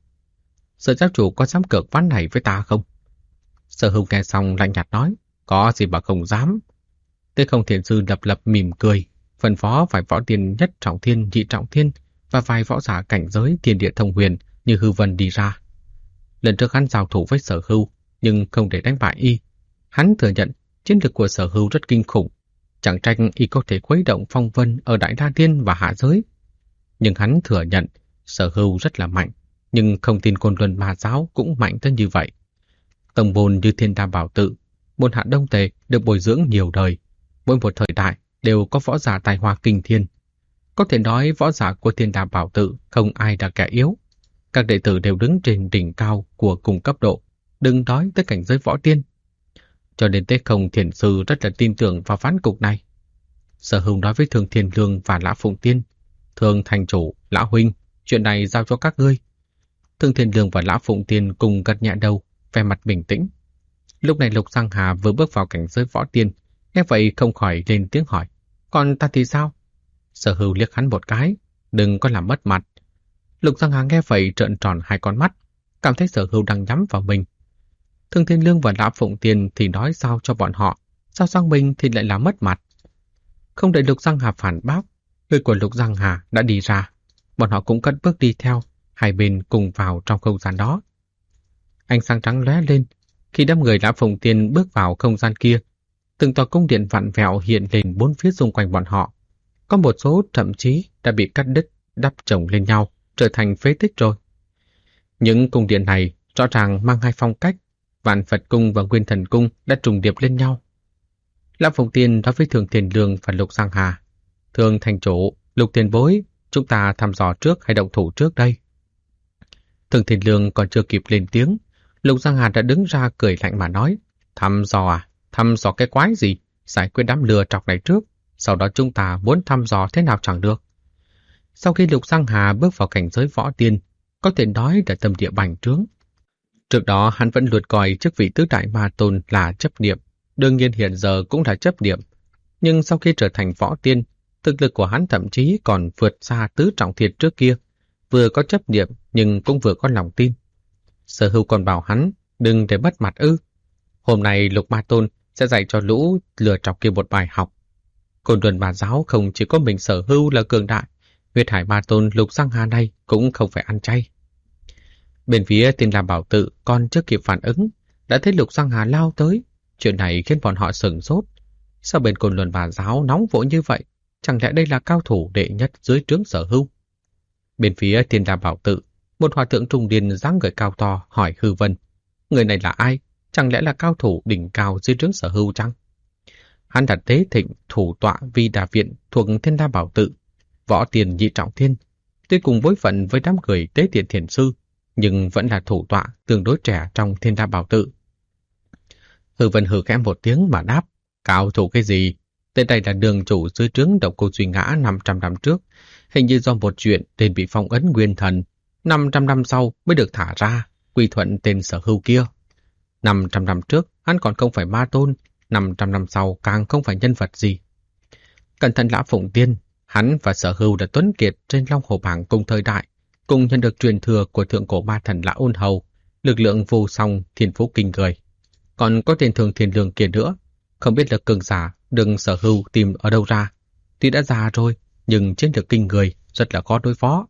Sở giáo chủ có dám cược ván này với ta không? Sở Hưu nghe xong lạnh nhạt nói, có gì mà không dám. Tế Không Thiền Sư lập lập mỉm cười, phân phó vài võ tiên nhất trọng thiên, nhị trọng thiên và vài võ giả cảnh giới thiên địa thông huyền như Hư Vân đi ra. Lần trước hắn giao thủ với Sở Hưu, nhưng không để đánh bại y. Hắn thừa nhận chiến lược của Sở Hưu rất kinh khủng, chẳng trách y có thể khuấy động phong vân ở Đại Đa Thiên và hạ giới. Nhưng hắn thừa nhận Sở Hưu rất là mạnh, nhưng không tin Côn Luân Ma Giáo cũng mạnh tới như vậy. Tông môn như Thiên La Bảo Tự, môn hạ Đông Tề được bồi dưỡng nhiều đời, mỗi một thời đại đều có võ giả tài hoa kinh thiên. Có thể nói võ giả của Thiên La Bảo Tự không ai là kẻ yếu. Các đệ tử đều đứng trên đỉnh cao của cùng cấp độ, đừng nói tới cảnh giới võ tiên. Cho nên Tế Không Thiền Sư rất là tin tưởng vào ván cục này. Sở Hưu nói với Thường Thiên Lương và Lã Phụng Tiên, Thường thành chủ, Lã huynh, chuyện này giao cho các ngươi. Thường Thiên Lương và Lã Phụng Tiên cùng gật nhẹ đầu, vẻ mặt bình tĩnh. Lúc này Lục Giang Hà vừa bước vào cảnh giới võ tiên, nghe vậy không khỏi lên tiếng hỏi, còn ta thì sao? Sở Hưu liếc hắn một cái, đừng có làm mất mặt. Lục Giang Hà nghe vậy trợn tròn hai con mắt, cảm thấy Sở Hưu đang nhắm vào mình. Thường Thiên Lương và Lã Phụng Tiên thì nói sao cho bọn họ, sao sang mình thì lại là mất mặt. Không đợi Lục Giang Hà phản bác, người của Lục Giang Hà đã đi ra, bọn họ cũng cất bước đi theo, hai bên cùng vào trong không gian đó. Ánh sáng trắng lóe lên, khi đám người Lã Phụng Tiên bước vào không gian kia, từng tòa cung điện vặn vẹo hiện lên bốn phía xung quanh bọn họ. Có một số thậm chí đã bị cắt đứt, đắp chồng lên nhau, trở thành phế tích rồi. Những cung điện này rõ ràng mang hai phong cách, Vạn Phật Cung và Nguyên Thần Cung đã trùng điệp lên nhau. Lã Phụng Tiên nói với Thường Thiền Lương và Lục Giang Hà, Thường thành chủ, Lục Tiền Bối, chúng ta thăm dò trước hay động thủ trước đây? Thường Thiền Lương còn chưa kịp lên tiếng, Lục Giang Hà đã đứng ra cười lạnh mà nói, thăm dò à? Thăm dò cái quái gì? giải quyết đám lừa trọc này trước, sau đó chúng ta muốn thăm dò thế nào chẳng được. Sau khi Lục Giang Hà bước vào cảnh giới võ tiên, có thể nói là tâm địa bành trướng. Trước đó hắn vẫn luôn coi chức vị tứ đại ma tôn là chấp niệm, đương nhiên hiện giờ cũng là chấp niệm. Nhưng sau khi trở thành võ tiên, thực lực của hắn thậm chí còn vượt xa tứ trọng thiệt trước kia, vừa có chấp niệm nhưng cũng vừa có lòng tin. Sở Hưu còn bảo hắn đừng để mất mặt ư. Hôm nay Lục Ma Tôn sẽ dạy cho lũ lừa trọc kia một bài học. Côn Luân Ma Giáo không chỉ có mình Sở Hưu là cường đại, Huyết Hải Ma Tôn Lục Giang Hà này cũng không phải ăn chay. Bên phía Tiên La Bảo Tự còn chưa kịp phản ứng, đã thấy Lục Giang Hà lao tới. Chuyện này khiến bọn họ sửng sốt. Sao bên Côn Luân Ma Giáo nóng vội như vậy? Chẳng lẽ đây là cao thủ đệ nhất dưới trướng Sở Hưu? Bên phía Tiên La Bảo Tự, một hòa thượng trung niên dáng người cao to hỏi Hư Vân, người này là ai? Chẳng lẽ là cao thủ đỉnh cao dưới trướng Sở Hưu chăng? Hắn là Tế Thịnh, thủ tọa Vi Đà Viện thuộc Thiên La Bảo Tự, võ tiền nhị trọng thiên. Tuy cùng bối phận với đám người Tế Tiện Thiền Sư, nhưng vẫn là thủ tọa tương đối trẻ trong Thiên La Bảo Tự. Hư Vân hừ khẽ một tiếng mà đáp, cao thủ cái gì? Tên đây là đường chủ dưới trướng Độc Cô Duy Ngã 500 năm trước, hình như do một chuyện tên bị phong ấn nguyên thần, 500 năm sau mới được thả ra, quy thuận tên Sở Hưu kia. 500 năm trước, hắn còn không phải ma tôn, 500 năm sau càng không phải nhân vật gì. Cẩn thận Lã Phụng Tiên, hắn và Sở Hưu đã tuấn kiệt trên Long Hồ Bảng cùng thời đại, cùng nhận được truyền thừa của thượng cổ ma thần Lã Ôn Hầu, lực lượng vô song thiên phú kinh người. Còn có tên thường thiên lương kia nữa, không biết là cường giả đừng Sở Hưu tìm ở đâu ra. Tuy đã già rồi, nhưng chiến lược kinh người rất là khó đối phó.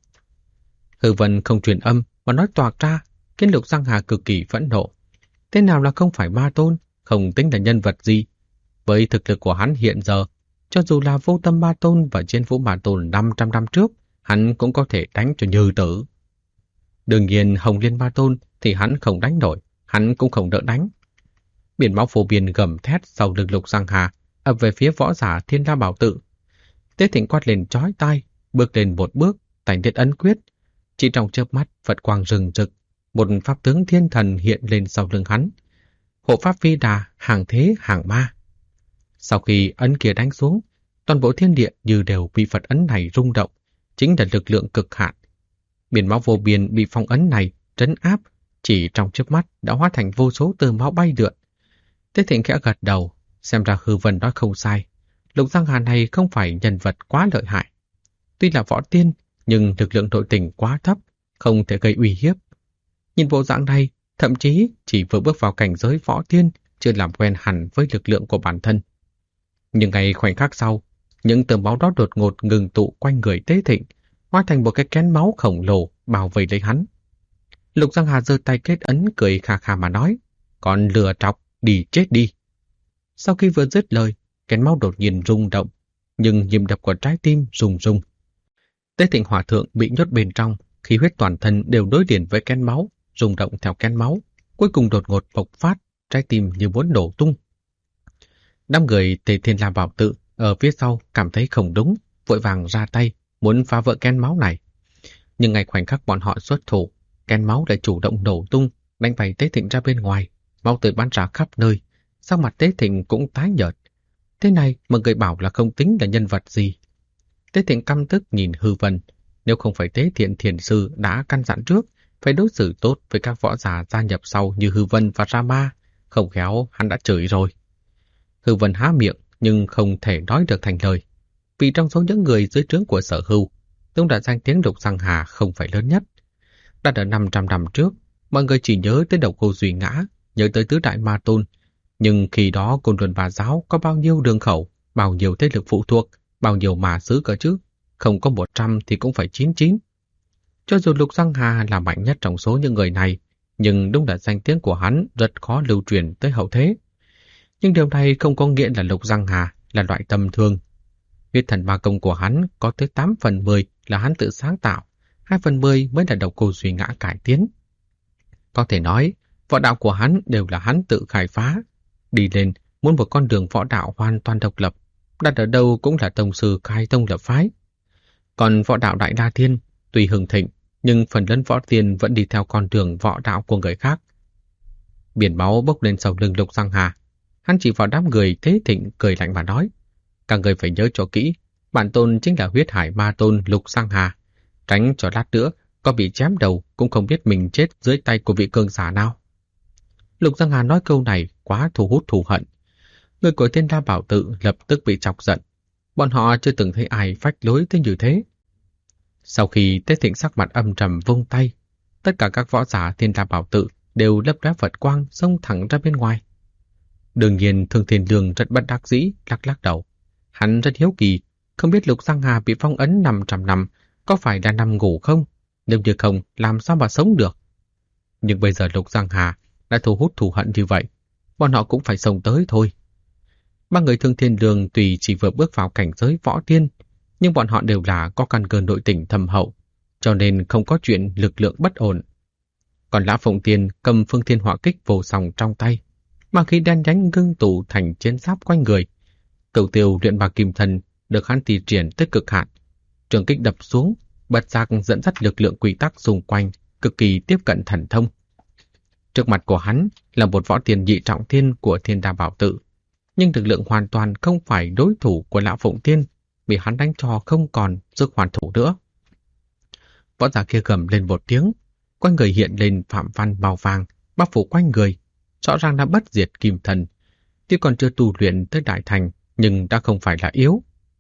Hư Vân không truyền âm mà nói toạc ra, khiến Lục Giang Hà cực kỳ phẫn nộ. Thế nào là không phải ma tôn, không tính là nhân vật gì. Với thực lực của hắn hiện giờ, cho dù là Vô Tâm Ma Tôn và Chiến Vũ Ma Tôn 500 năm trước, hắn cũng có thể đánh cho như tử. Đương nhiên Hồng Liên Ma Tôn thì hắn không đánh nổi, hắn cũng không đỡ đánh. Biển máu phổ biên gầm thét sau lưng Lục Giang Hà, ập về phía võ giả Thiên La Bảo Tự. Tế Thịnh quát lên chói tai, bước lên một bước, thành điện ấn quyết. Chỉ trong chớp mắt, Phật quang rừng rực, một pháp tướng thiên thần hiện lên sau lưng hắn. Hộ pháp Vi Đà, hàng thế hàng ma. Sau khi ấn kia đánh xuống, toàn bộ thiên địa như đều bị Phật ấn này rung động, chính là lực lượng cực hạn. Biển máu vô biên bị phong ấn này trấn áp, chỉ trong chớp mắt đã hóa thành vô số tơ máu bay lượn. Tế Thịnh khẽ gật đầu, xem ra Hư Vân nói không sai. Lục Giang Hà này không phải nhân vật quá lợi hại. Tuy là võ tiên, nhưng lực lượng nội tình quá thấp, không thể gây uy hiếp. Nhìn bộ dạng này, thậm chí chỉ vừa bước vào cảnh giới võ tiên, chưa làm quen hẳn với lực lượng của bản thân. Nhưng ngay khoảnh khắc sau, những tơ máu đó đột ngột ngừng tụ quanh người Tế Thịnh, hóa thành một cái kén máu khổng lồ bao vây lấy hắn. Lục Giang Hà giơ tay kết ấn cười khà khà mà nói, còn lừa trọc, đi chết đi. Sau khi vừa dứt lời, kén máu đột nhiên rung động, nhưng nhịp đập của trái tim rung rung. Tế Thịnh Hòa Thượng bị nhốt bên trong, khí huyết toàn thân đều đối liền với kén máu, rung động theo kén máu, cuối cùng đột ngột bộc phát, trái tim như muốn nổ tung. Đám người Tề Thiên La Bảo Tự ở phía sau cảm thấy không đúng, vội vàng ra tay, muốn phá vỡ kén máu này. Nhưng ngay khoảnh khắc bọn họ xuất thủ, kén máu lại chủ động nổ tung, đánh bay Tế Thịnh ra bên ngoài, máu tươi bắn ra khắp nơi, sắc mặt Tế Thịnh cũng tái nhợt. Thế này mà người bảo là không tính là nhân vật gì. Tế Thịnh căm tức nhìn Hư Vân, nếu không phải Tế Thiện Thiền Sư đã căn dặn trước, phải đối xử tốt với các võ giả gia nhập sau như Hư Vân và Rama, không khéo hắn đã chửi rồi. Hư Vân há miệng nhưng không thể nói được thành lời, vì trong số những người dưới trướng của Sở Hưu, Tông Đại danh tiếng Lục Giang Hà không phải lớn nhất. Đã ở 500 năm trước, mọi người chỉ nhớ tới Độc Cô Duy Ngã, nhớ tới tứ đại ma tôn, nhưng khi đó Côn Luân Ma Giáo có bao nhiêu đường khẩu, bao nhiêu thế lực phụ thuộc, bao nhiêu ma sứ cơ chứ, không có 100 thì cũng phải 99. Cho dù Lục Giang Hà là mạnh nhất trong số những người này, nhưng đúng là danh tiếng của hắn rất khó lưu truyền tới hậu thế. Nhưng điều này không có nghĩa là Lục Giang Hà là loại tầm thường. Huyết thần ma công của hắn có tới 8 phần 10 là hắn tự sáng tạo, 2 phần 10 mới là Độc Cô Duy Ngã cải tiến. Có thể nói, võ đạo của hắn đều là hắn tự khai phá. Đi lên, muốn một con đường võ đạo hoàn toàn độc lập, đặt ở đâu cũng là tông sư khai tông lập phái. Còn võ đạo Đại Đa Thiên, tuy hưng thịnh, nhưng phần lớn võ tiên vẫn đi theo con đường võ đạo của người khác. Biển máu bốc lên sau lưng Lục Giang Hà. Hắn chỉ vào đám người Thế Thịnh cười lạnh mà nói, các người phải nhớ cho kỹ, bản tôn chính là huyết hải ma tôn Lục Sang Hà, tránh cho lát nữa có bị chém đầu cũng không biết mình chết dưới tay của vị cường giả nào. Lục Sang Hà nói câu này quá thu hút thù hận. Người của Thiên La Bảo Tự lập tức bị chọc giận. Bọn họ chưa từng thấy ai phách lối tới như thế. Sau khi Tế Thịnh sắc mặt âm trầm vung tay, tất cả các võ giả Thiên La Bảo Tự đều lấp lóe Phật quang xông thẳng ra bên ngoài. Đương nhiên Thương Thiên Lương rất bất đắc dĩ, lắc lắc đầu. Hắn rất hiếu kỳ, không biết Lục Sang Hà bị phong ấn 500 năm có phải là nằm ngủ không? Nếu như không, làm sao mà sống được? Nhưng bây giờ Lục Sang Hà đã thu hút thù hận như vậy, bọn họ cũng phải xông tới thôi. Ba người Thương Thiên Lương tùy chỉ vừa bước vào cảnh giới võ tiên, nhưng bọn họ đều là có căn cơ nội tình thâm hậu, cho nên không có chuyện lực lượng bất ổn. Còn Lã Phụng Tiên cầm Phương Thiên Hỏa Kích vô song trong tay, mà khi đen nhánh ngưng tụ thành chiến giáp quanh người. Cửu Tiêu luyện bạc kim thân được hắn thi triển tới cực hạn, trường kích đập xuống, bật giác dẫn dắt lực lượng quy tắc xung quanh, cực kỳ tiếp cận thần thông. Trước mặt của hắn là một võ tiên nhị trọng thiên của Thiên Đa Bảo Tự, nhưng lực lượng hoàn toàn không phải đối thủ của Lão Phụng Tiên, bị hắn đánh cho không còn sức hoàn thủ nữa. Võ giả kia gầm lên một tiếng, quanh người hiện lên phạm văn màu vàng, bao phủ quanh người, rõ ràng đã bất diệt kim thần, tuy còn chưa tu luyện tới đại thành, nhưng đã không phải là yếu.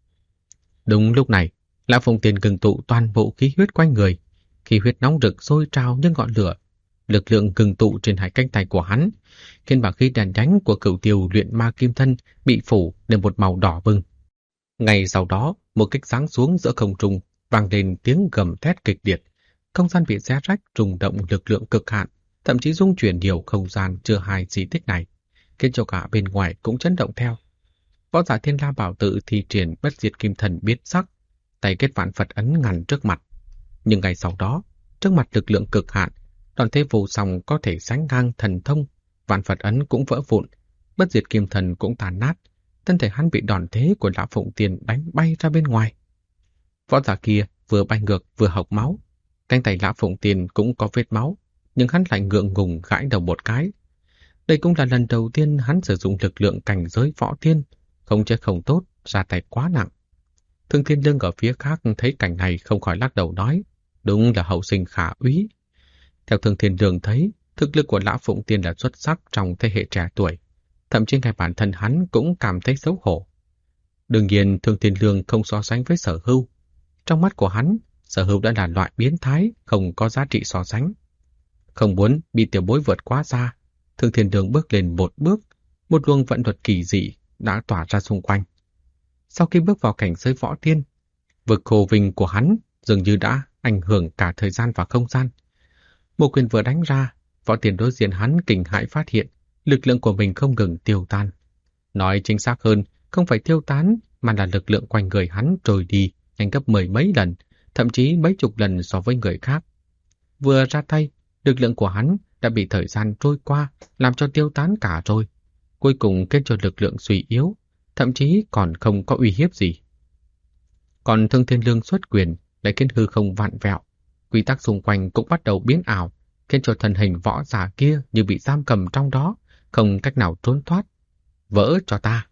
Đúng lúc này, Lão Phụng Tiên ngừng tụ toàn bộ khí huyết quanh người, khí huyết nóng rực sôi trào như ngọn lửa, lực lượng ngừng tụ trên hai cánh tay của hắn, khiến bạc khí đèn nhánh của Cửu Tiêu luyện ma kim thân bị phủ lên một màu đỏ bừng. Ngay sau đó, một kích giáng xuống giữa không trung, vang lên tiếng gầm thét kịch liệt, không gian bị xé rách, rung động lực lượng cực hạn, thậm chí rung chuyển nhiều không gian chưa hai di tích này, khiến cho cả bên ngoài cũng chấn động theo. Võ giả Thiên La Bảo Tự thi triển bất diệt kim thần biến sắc, tay kết vạn Phật ấn ngăn trước mặt. Nhưng ngay sau đó, trước mặt lực lượng cực hạn, đòn thế vô song có thể sánh ngang thần thông, vạn Phật ấn cũng vỡ vụn, bất diệt kim thần cũng tàn nát, thân thể hắn bị đòn thế của Lão Phụng Tiên đánh bay ra bên ngoài. Võ giả kia vừa bay ngược vừa hộc máu, cánh tay Lão Phụng Tiên cũng có vết máu, nhưng hắn lại ngượng ngùng gãi đầu một cái. Đây cũng là lần đầu tiên hắn sử dụng lực lượng cảnh giới võ tiên, không chết không tốt, ra tay quá nặng. Thương Thiên Lương ở phía khác thấy cảnh này không khỏi lắc đầu nói, đúng là hậu sinh khả úy. Theo Thương Thiên Lương thấy, thực lực của Lão Phụng Tiên là xuất sắc trong thế hệ trẻ tuổi, thậm chí ngay bản thân hắn cũng cảm thấy xấu hổ. Đương nhiên, Thương Thiên Lương không so sánh với Sở Hưu. Trong mắt của hắn, Sở Hưu đã là loại biến thái, không có giá trị so sánh. Không muốn bị tiểu bối vượt quá xa, Thương Thiên Lương bước lên một bước, một luồng vận luật kỳ dị đã tỏa ra xung quanh. Sau khi bước vào cảnh giới võ tiên, vực khô vinh của hắn dường như đã ảnh hưởng cả thời gian và không gian. Một quyền vừa đánh ra, võ tiên đối diện hắn kinh hãi phát hiện lực lượng của mình không ngừng tiêu tan. Nói chính xác hơn, không phải tiêu tán mà là lực lượng quanh người hắn trôi đi nhanh gấp mười mấy lần, thậm chí mấy chục lần so với người khác. Vừa ra tay, lực lượng của hắn đã bị thời gian trôi qua làm cho tiêu tán cả rồi, cuối cùng kết cho lực lượng suy yếu, thậm chí còn không có uy hiếp gì. Còn Thương Thiên Lương xuất quyền lại khiến hư không vặn vẹo, quy tắc xung quanh cũng bắt đầu biến ảo, khiến cho thân hình võ giả kia như bị giam cầm trong đó, không cách nào trốn thoát. Vỡ cho ta!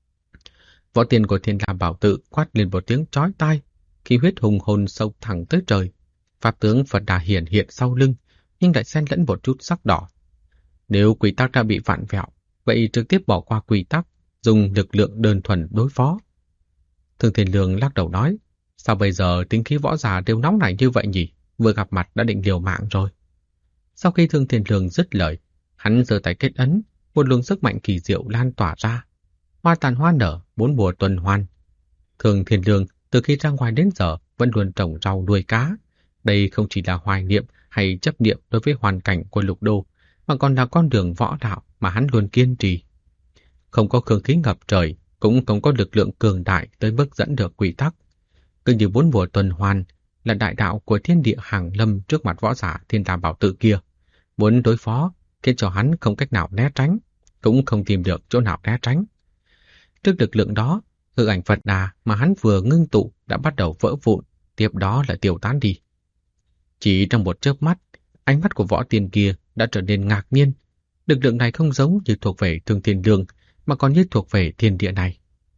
Võ tiên của Thiên La Bảo Tự quát lên một tiếng chói tai, khí huyết hùng hồn sâu thẳng tới trời. Pháp tướng Phật Đà hiển hiện sau lưng, nhưng lại xen lẫn một chút sắc đỏ. Nếu quy tắc đã bị vặn vẹo, vậy trực tiếp bỏ qua quy tắc, dùng lực lượng đơn thuần đối phó. Thương Thiên Lương lắc đầu nói, sao bây giờ tính khí võ giả đều nóng nảy như vậy nhỉ? Vừa gặp mặt đã định liều mạng rồi. Sau khi Thương Thiên Lương dứt lời, hắn giơ tay kết ấn, một luồng sức mạnh kỳ diệu lan tỏa ra. Hoa tàn hoa nở, bốn mùa tuần hoàn. Thương Thiên Lương từ khi ra ngoài đến giờ vẫn luôn trồng rau nuôi cá. Đây không chỉ là hoài niệm hay chấp niệm đối với hoàn cảnh của Lục Đô, mà còn là con đường võ đạo mà hắn luôn kiên trì. Không có cương khí ngập trời, cũng không có lực lượng cường đại tới mức dẫn được quy tắc. Cứ như bốn mùa tuần hoàn là đại đạo của thiên địa hàng lâm trước mặt võ giả Thiên La Bảo Tự kia. Muốn đối phó, khiến cho hắn không cách nào né tránh, cũng không tìm được chỗ nào né tránh. Trước lực lượng đó, hư ảnh Phật Đà mà hắn vừa ngưng tụ đã bắt đầu vỡ vụn, tiếp đó là tiêu tán đi. Chỉ trong một chớp mắt, ánh mắt của võ tiên kia đã trở nên ngạc nhiên. Lực lượng này không giống như thuộc về Thương Thiên Lương, mà còn như thuộc về thiên địa này.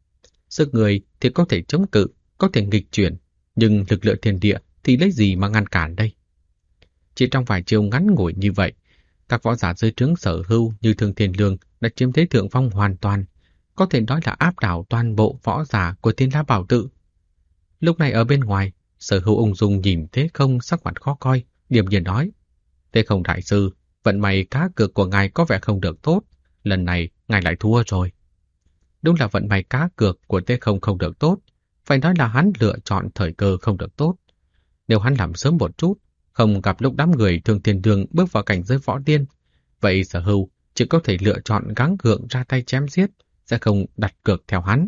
Sức người thì có thể chống cự, có thể nghịch chuyển, nhưng lực lượng thiên địa thì lấy gì mà ngăn cản đây? Chỉ trong vài chiều ngắn ngủi như vậy, các võ giả dưới trướng Sở Hưu như Thương Thiên Lương đã chiếm thế thượng phong hoàn toàn, có thể nói là áp đảo toàn bộ võ giả của Thiên La Bảo Tự. Lúc này ở bên ngoài, Sở Hưu ung dung nhìn Thế Không sắc mặt khó coi, điềm nhiên nói: Thế Không đại sư, vận may cá cược của ngài có vẻ không được tốt, lần này ngài lại thua rồi. Đúng là vận may cá cược của Thế Không không được tốt, phải nói là hắn lựa chọn thời cơ không được tốt. Nếu hắn làm sớm một chút, không gặp lúc đám người Thương Thiên Đường bước vào cảnh giới võ tiên, vậy Sở Hưu chỉ có thể lựa chọn gắng gượng ra tay chém giết, sẽ không đặt cược theo hắn.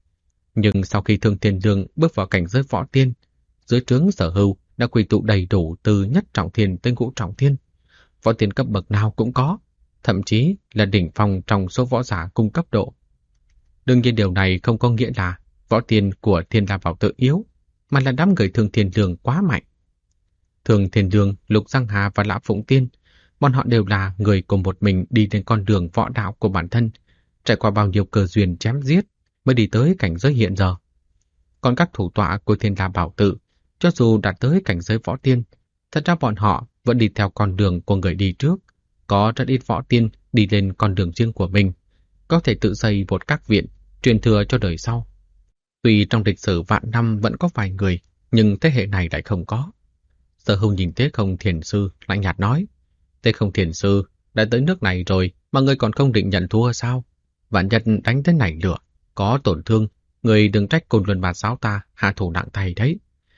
Nhưng sau khi Thương Thiên Đường bước vào cảnh giới võ tiên, dưới trướng Sở Hưu đã quy tụ đầy đủ từ nhất trọng thiên tới ngũ trọng thiên. Võ tiên cấp bậc nào cũng có, thậm chí là đỉnh phong trong số võ giả cung cấp độ. Đương nhiên điều này không có nghĩa là võ tiên của Thiên La Bảo Tự yếu, mà là đám người Thương Thiên Đường quá mạnh. Thương Thiên Đường, Lục Giang Hà và Lã Phụng Tiên, bọn họ đều là người cùng một mình đi trên con đường võ đạo của bản thân, trải qua bao nhiêu cơ duyên chém giết mới đi tới cảnh giới hiện giờ. Còn các thủ tọa của Thiên La Bảo Tự, cho dù đạt tới cảnh giới võ tiên, thật ra bọn họ vẫn đi theo con đường của người đi trước. Có rất ít võ tiên đi lên con đường riêng của mình, có thể tự xây một các viện, truyền thừa cho đời sau. Tuy trong lịch sử vạn năm vẫn có vài người, nhưng thế hệ này lại không có. Sở Hưu nhìn Thế Không Thiền Sư, lạnh nhạt nói: Thế Không Thiền Sư, đã tới nước này rồi mà ngươi còn không định nhận thua sao? Vạn nhất đánh tới nảy lửa, có tổn thương, ngươi đừng trách Côn Luân Bạt Giáo ta hạ thủ nặng tay đấy.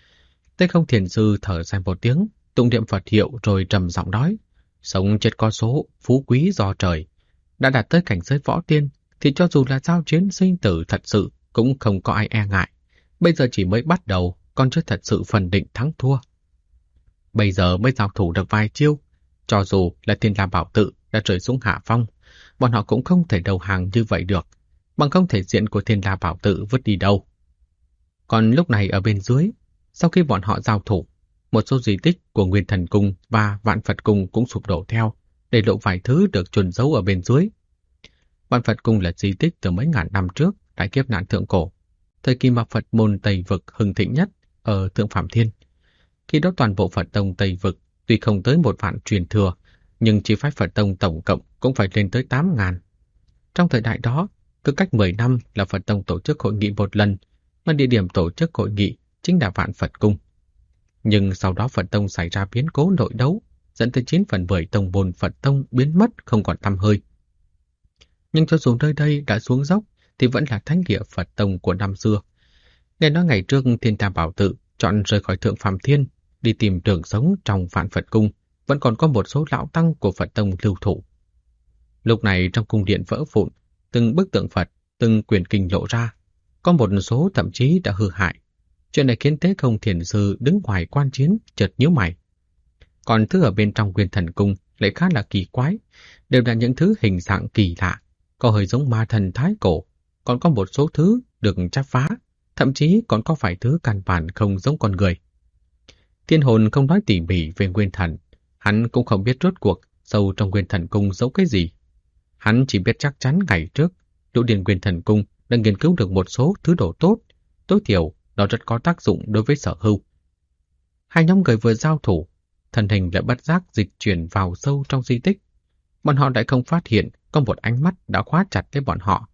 Thế Không Thiền Sư thở dài một tiếng, tụng niệm Phật hiệu rồi trầm giọng nói: Sống chết có số, phú quý do trời. Đã đạt tới cảnh giới võ tiên, thì cho dù là giao chiến sinh tử thật sự cũng không có ai e ngại. Bây giờ chỉ mới bắt đầu, còn chưa thật sự phần định thắng thua. Bây giờ mới giao thủ được vài chiêu, cho dù là Thiên La Bảo Tự đã rơi xuống hạ phong, bọn họ cũng không thể đầu hàng như vậy được, bằng không thể diện của Thiên La Bảo Tự vứt đi đâu. Còn lúc này ở bên dưới, sau khi bọn họ giao thủ, một số di tích của Nguyên Thần Cung và Vạn Phật Cung cũng sụp đổ theo, để lộ vài thứ được chôn giấu ở bên dưới. Vạn Phật Cung là di tích từ mấy ngàn năm trước, đại kiếp nạn thượng cổ, thời kỳ mà Phật môn Tây Vực hưng thịnh nhất ở Thượng Phạm Thiên. Khi đó toàn bộ Phật tông Tây Vực tuy không tới 1.000 truyền thừa, nhưng chi phái Phật tông tổng cộng cũng phải lên tới 8.000. Trong thời đại đó, cứ cách 10 năm là Phật tông tổ chức hội nghị một lần, mà địa điểm tổ chức hội nghị chính là Vạn Phật Cung. Nhưng sau đó Phật tông xảy ra biến cố nội đấu, dẫn tới 9/10 tông môn Phật tông biến mất không còn tăm hơi. Nhưng cho dù nơi đây đã xuống dốc, thì vẫn là thánh địa Phật tông của năm xưa. Nghe nói ngày trước Thiên La Bảo Tự chọn rời khỏi Thượng Phạm Thiên, đi tìm đường sống trong Vạn Phật Cung, vẫn còn có một số lão tăng của Phật tông lưu thủ. Lúc này trong cung điện vỡ vụn, từng bức tượng Phật, từng quyển kinh lộ ra, có một số thậm chí đã hư hại. Chuyện này khiến Thế Không Thiền Sư đứng ngoài quan chiến chợt nhíu mày. Còn thứ ở bên trong Nguyên Thần Cung lại khá là kỳ quái, đều là những thứ hình dạng kỳ lạ, có hơi giống ma thần thái cổ, còn có một số thứ được chắp phá, thậm chí còn có vài thứ căn bản không giống con người. Thiên Hồn không nói tỉ mỉ về Nguyên Thần, hắn cũng không biết rốt cuộc sâu trong Nguyên Thần Cung giấu cái gì. Hắn chỉ biết chắc chắn ngày trước, Lũ Điền Nguyên Thần Cung đã nghiên cứu được một số thứ đồ tốt, tối thiểu nó rất có tác dụng đối với Sở Hưu. Hai nhóm người vừa giao thủ, thân hình lại bất giác dịch chuyển vào sâu trong di tích. Bọn họ lại không phát hiện có một ánh mắt đã khóa chặt lấy bọn họ.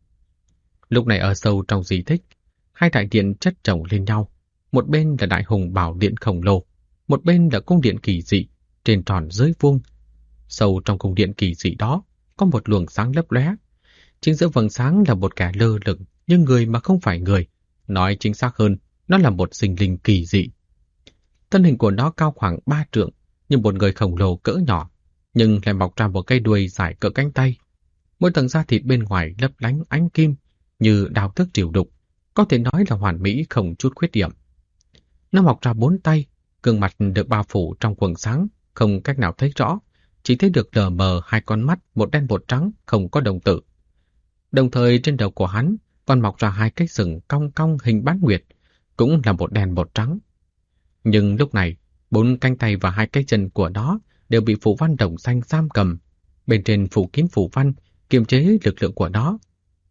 Lúc này ở sâu trong di tích, hai đại điện chất chồng lên nhau. Một bên là đại hùng bảo điện khổng lồ, một bên là cung điện kỳ dị, trên tròn dưới vuông. Sâu trong cung điện kỳ dị đó, có một luồng sáng lấp lóe. Chính giữa vầng sáng là một kẻ lơ lửng, nhưng người mà không phải người. Nói chính xác hơn, nó là một sinh linh kỳ dị. Thân hình của nó cao khoảng 3 trượng, như một người khổng lồ cỡ nhỏ, nhưng lại mọc ra một cây đuôi dài cỡ cánh tay. Mỗi tầng da thịt bên ngoài lấp lánh ánh kim, như đao thức triều đục, có thể nói là hoàn mỹ không chút khuyết điểm. Nó mọc ra 4 tay, gương mặt được bao phủ trong quầng sáng, không cách nào thấy rõ, chỉ thấy được lờ mờ hai con mắt, một đen một trắng, không có đồng tử. Đồng thời trên đầu của hắn còn mọc ra hai cái sừng cong cong hình bán nguyệt, cũng là một đen một trắng. Nhưng lúc này, 4 cánh tay và 2 cái chân của nó đều bị phù văn đồng xanh giam cầm. Bên trên phủ kín phù văn, kiềm chế lực lượng của nó.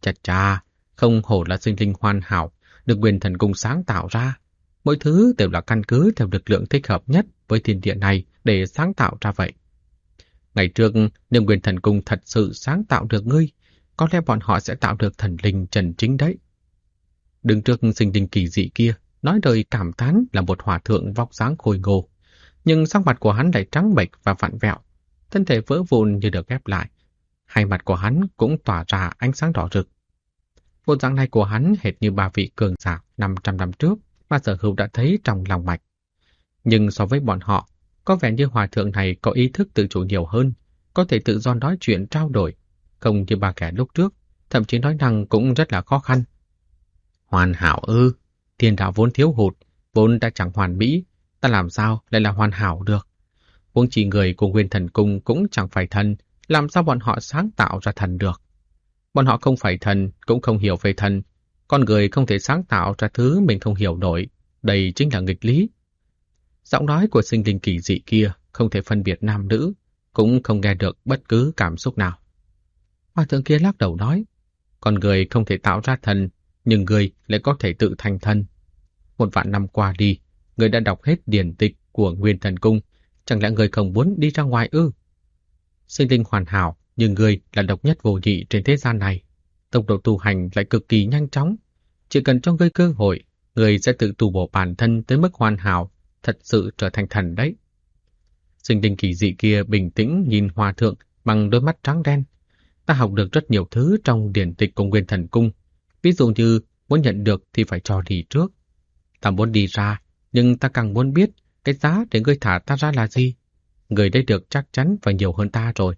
Chà chà, không hổ là sinh linh hoàn hảo, được Nguyên Thần Cung sáng tạo ra. Mỗi thứ đều là căn cứ theo lực lượng thích hợp nhất với thiên địa này để sáng tạo ra vậy. Ngày trước, nếu Nguyên Thần Cung thật sự sáng tạo được ngươi, có lẽ bọn họ sẽ tạo được thần linh chân chính đấy. Đứng trước sinh linh kỳ dị kia, nói lời cảm thán là một hòa thượng vóc dáng khôi ngô, nhưng sắc mặt của hắn lại trắng bệch và vặn vẹo, thân thể vỡ vụn như được ghép lại. Hai mặt của hắn cũng tỏa ra ánh sáng đỏ rực. Bộ dạng này của hắn hệt như ba vị cường giả 500 năm trước mà Sở Hữu đã thấy trong lòng mạch. Nhưng so với bọn họ, có vẻ như hòa thượng này có ý thức tự chủ nhiều hơn, có thể tự do nói chuyện trao đổi, không như ba kẻ lúc trước, thậm chí nói năng cũng rất là khó khăn. Hoàn hảo ư? Thiên đạo vốn thiếu hụt, vốn đã chẳng hoàn mỹ, ta làm sao lại là hoàn hảo được? Huống chỉ người của Nguyên Thần Cung cũng chẳng phải thần, làm sao bọn họ sáng tạo ra thần được? Bọn họ không phải thần, cũng không hiểu về thần. Con người không thể sáng tạo ra thứ mình không hiểu nổi. Đây chính là nghịch lý. Giọng nói của sinh linh kỳ dị kia không thể phân biệt nam nữ, cũng không nghe được bất cứ cảm xúc nào. Hòa thượng kia lắc đầu nói, con người không thể tạo ra thần, nhưng người lại có thể tự thành thần. 1.000 năm qua đi, người đã đọc hết điển tịch của Nguyên Thần Cung, chẳng lẽ người không muốn đi ra ngoài ư? Sinh linh hoàn hảo, nhưng người là độc nhất vô nhị trên thế gian này. Tốc độ tu hành lại cực kỳ nhanh chóng. Chỉ cần cho ngươi cơ hội, người sẽ tự tu bổ bản thân tới mức hoàn hảo, thật sự trở thành thần đấy. Sinh linh kỳ dị kia bình tĩnh nhìn hòa thượng bằng đôi mắt trắng đen. Ta học được rất nhiều thứ trong điển tịch của Nguyên Thần Cung. Ví dụ như muốn nhận được thì phải cho đi trước. Ta muốn đi ra, nhưng ta càng muốn biết cái giá để ngươi thả ta ra là gì. Người đây được chắc chắn phải nhiều hơn ta rồi.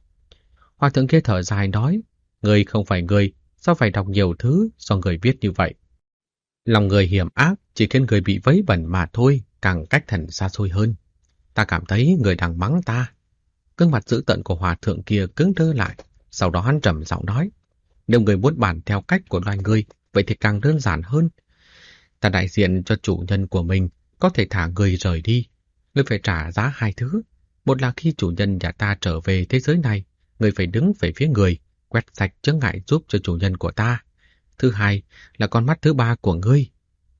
Hòa thượng kia thở dài nói, người không phải người, sao phải đọc nhiều thứ do người viết như vậy? Lòng người hiểm ác chỉ khiến người bị vấy bẩn mà thôi, càng cách thần xa xôi hơn. Ta cảm thấy người đang mắng ta. Gương mặt dữ tợn của hòa thượng kia cứng đơ lại, sau đó hắn trầm giọng nói, nếu người muốn bàn theo cách của loài người, vậy thì càng đơn giản hơn. Ta đại diện cho chủ nhân của mình, có thể thả người rời đi. Người phải trả giá hai thứ. Một là khi chủ nhân nhà ta trở về thế giới này, người phải đứng về phía người, quét sạch chướng ngại giúp cho chủ nhân của ta. Thứ hai là con mắt thứ ba của ngươi.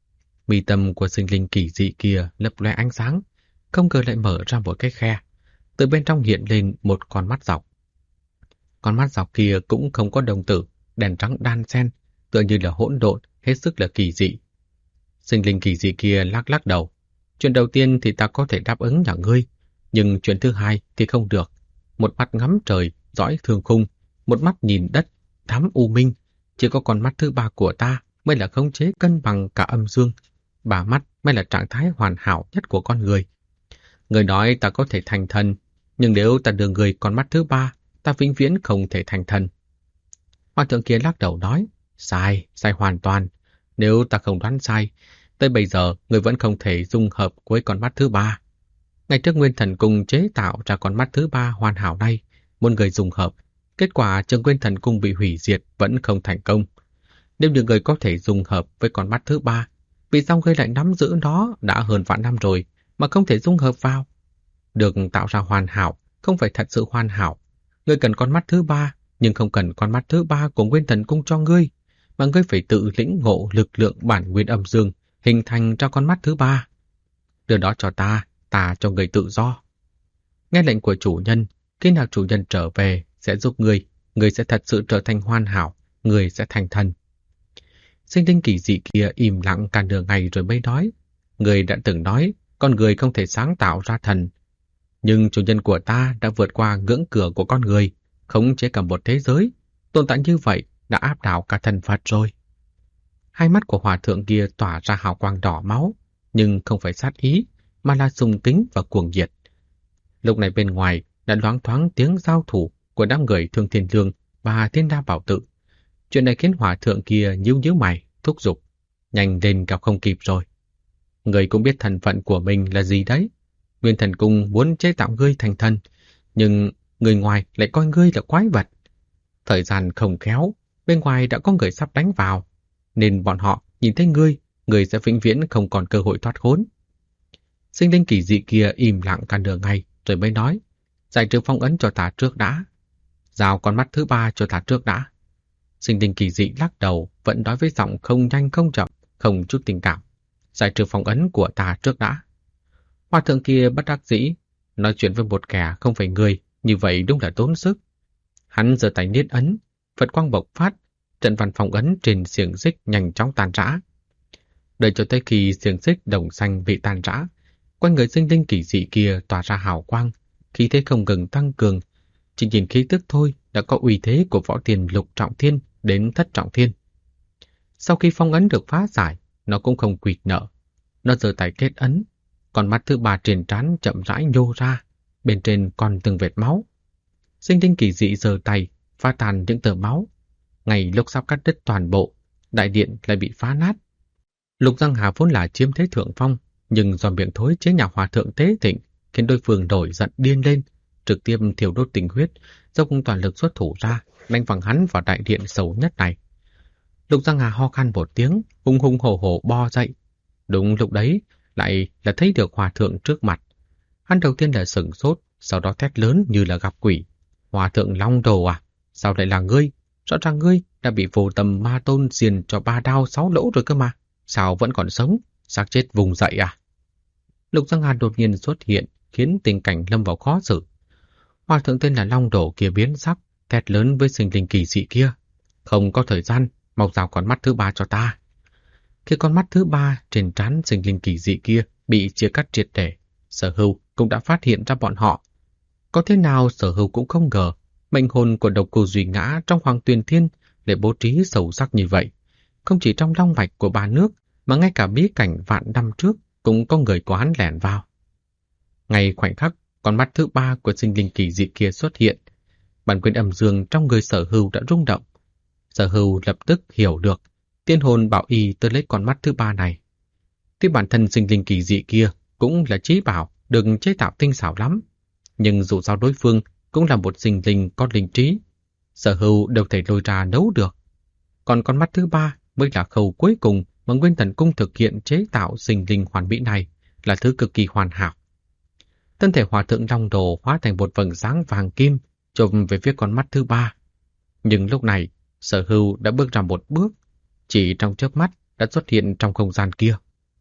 Mi tâm của sinh linh kỳ dị kia lấp loe ánh sáng, không ngờ lại mở ra một cái khe. Từ bên trong hiện lên một con mắt dọc. Con mắt dọc kia cũng không có đồng tử, đèn trắng đan xen, tựa như là hỗn độn, hết sức là kỳ dị. Sinh linh kỳ dị kia lắc lắc đầu. Chuyện đầu tiên thì ta có thể đáp ứng nhà ngươi, nhưng chuyện thứ hai thì không được. Một mắt ngắm trời, dõi thương khung, một mắt nhìn đất, thám u minh. Chỉ có con mắt thứ ba của ta mới là khống chế cân bằng cả âm dương. Ba mắt mới là trạng thái hoàn hảo nhất của con người. Người nói ta có thể thành thần, nhưng nếu ta đưa người con mắt thứ ba, ta vĩnh viễn không thể thành thần. Hòa thượng kia lắc đầu nói, sai hoàn toàn. Nếu ta không đoán sai, tới bây giờ người vẫn không thể dung hợp với con mắt thứ ba. Ngày trước Nguyên Thần Cung chế tạo ra con mắt thứ ba hoàn hảo này, một người dùng hợp, kết quả trường Nguyên Thần Cung bị hủy diệt vẫn không thành công. Nếu những người có thể dùng hợp với con mắt thứ ba, vì sao ngươi lại nắm giữ nó đã hơn vạn năm rồi mà không thể dung hợp vào? Được tạo ra hoàn hảo, không phải thật sự hoàn hảo. Ngươi cần con mắt thứ ba, nhưng không cần con mắt thứ ba của Nguyên Thần Cung cho ngươi, mà ngươi phải tự lĩnh ngộ lực lượng bản nguyên âm dương, hình thành ra con mắt thứ ba. Đưa đó cho ta cho người tự do. Nghe lệnh của chủ nhân, khi nào chủ nhân trở về sẽ giúp người sẽ thật sự trở thành hoàn hảo, người sẽ thành thần. Sinh linh kỳ dị kia im lặng cả nửa ngày rồi mới nói, người đã từng nói con người không thể sáng tạo ra thần. Nhưng chủ nhân của ta đã vượt qua ngưỡng cửa của con người, khống chế cả một thế giới, tồn tại như vậy đã áp đảo cả thần Phật rồi. Hai mắt của hòa thượng kia tỏa ra hào quang đỏ máu, nhưng không phải sát ý, mà là sùng kính và cuồng nhiệt. Lúc này bên ngoài đã loáng thoáng tiếng giao thủ của đám người Thương Thiên Lương và Thiên Đa Bảo Tự. Chuyện này khiến hòa thượng kia nhíu mày, thúc giục. Nhanh lên gặp không kịp rồi. Người cũng biết thân phận của mình là gì đấy. Nguyên Thần Cung muốn chế tạo ngươi thành thần, nhưng người ngoài lại coi ngươi là quái vật. Thời gian không khéo, bên ngoài đã có người sắp đánh vào, nên bọn họ nhìn thấy ngươi sẽ vĩnh viễn không còn cơ hội thoát khốn. Sinh linh kỳ dị kia im lặng cả nửa ngày rồi mới nói, giải trừ phong ấn cho ta trước đã. Giao con mắt thứ ba cho ta trước đã. Sinh linh kỳ dị lắc đầu, vẫn nói với giọng không nhanh không chậm, không chút tình cảm. Giải trừ phong ấn của ta trước đã. Hòa thượng kia bất đắc dĩ, nói chuyện với một kẻ không phải người, như vậy đúng là tốn sức. Hắn giơ tay niết ấn, Phật quang bộc phát, trận văn phong ấn trên xiềng xích nhanh chóng tan rã. Đợi cho tới khi xiềng xích đồng xanh bị tan rã, quanh người sinh linh kỳ dị kia tỏa ra hào quang, khí thế không ngừng tăng cường. Chỉ nhìn khí tức thôi đã có uy thế của võ tiền lục trọng thiên đến thất trọng thiên. Sau khi phong ấn được phá giải, nó cũng không quỵt nợ. Nó giơ tay kết ấn, còn mắt thứ ba trên trán chậm rãi nhô ra, bên trên còn từng vệt máu. Sinh linh kỳ dị giơ tay, phá tan những tờ máu. Ngay lúc sắp cắt đứt toàn bộ, đại điện lại bị phá nát. Lục Giang Hà vốn là chiếm thế thượng phong, nhưng do miệng thối chế nhà hòa thượng Tế Thịnh khiến đối phương nổi giận điên lên, trực tiếp thiêu đốt tình huyết, dốc toàn lực xuất thủ ra, đánh văng hắn vào đại điện xấu nhất này. Lục Giang Hà ho khan một tiếng, hùng hùng hổ hổ bò dậy. Đúng lúc đấy, lại là thấy được hòa thượng trước mặt. Hắn đầu tiên là sửng sốt, sau đó thét lớn như là gặp quỷ. Hòa thượng Long Đồ à? Sao lại là ngươi? Rõ ràng ngươi đã bị Vô Tâm Ma Tôn xiên cho 3 đao 6 lỗ rồi cơ mà. Sao vẫn còn sống? Xác chết vùng dậy à? Lục Giang Hà đột nhiên xuất hiện, khiến tình cảnh lâm vào khó xử. Hòa thượng tên là Long Đồ kia biến sắc, thét lớn với sinh linh kỳ dị kia. Không có thời gian, mau rào con mắt thứ ba cho ta. Khi con mắt thứ ba trên trán sinh linh kỳ dị kia bị chia cắt triệt để, Sở Hưu cũng đã phát hiện ra bọn họ. Có thế nào Sở Hưu cũng không ngờ, mệnh hồn của độc cô Duy Ngã trong Hoàng Tuyền Thiên để bố trí sâu sắc như vậy. Không chỉ trong long mạch của ba nước, mà ngay cả bí cảnh vạn năm trước cũng có người của hắn lẻn vào. Ngay khoảnh khắc, con mắt thứ ba của sinh linh kỳ dị kia xuất hiện. Bản quyền âm dương trong người Sở Hưu đã rung động. Sở Hưu lập tức hiểu được, tiên hồn bảo y tới lấy con mắt thứ ba này. Tuy bản thân sinh linh kỳ dị kia cũng là trí bảo, được chế tạo tinh xảo lắm, nhưng dù sao đối phương cũng là một sinh linh có linh trí, Sở Hưu đều thể lôi ra nấu được. Còn con mắt thứ ba mới là khâu cuối cùng mà Nguyên Thần Cung thực hiện chế tạo sinh linh hoàn mỹ này, là thứ cực kỳ hoàn hảo. Thân thể hòa thượng Long Đồ hóa thành một vầng sáng vàng kim, chộp về phía con mắt thứ ba. Nhưng lúc này, Sở Hưu đã bước ra một bước, chỉ trong chớp mắt đã xuất hiện trong không gian kia.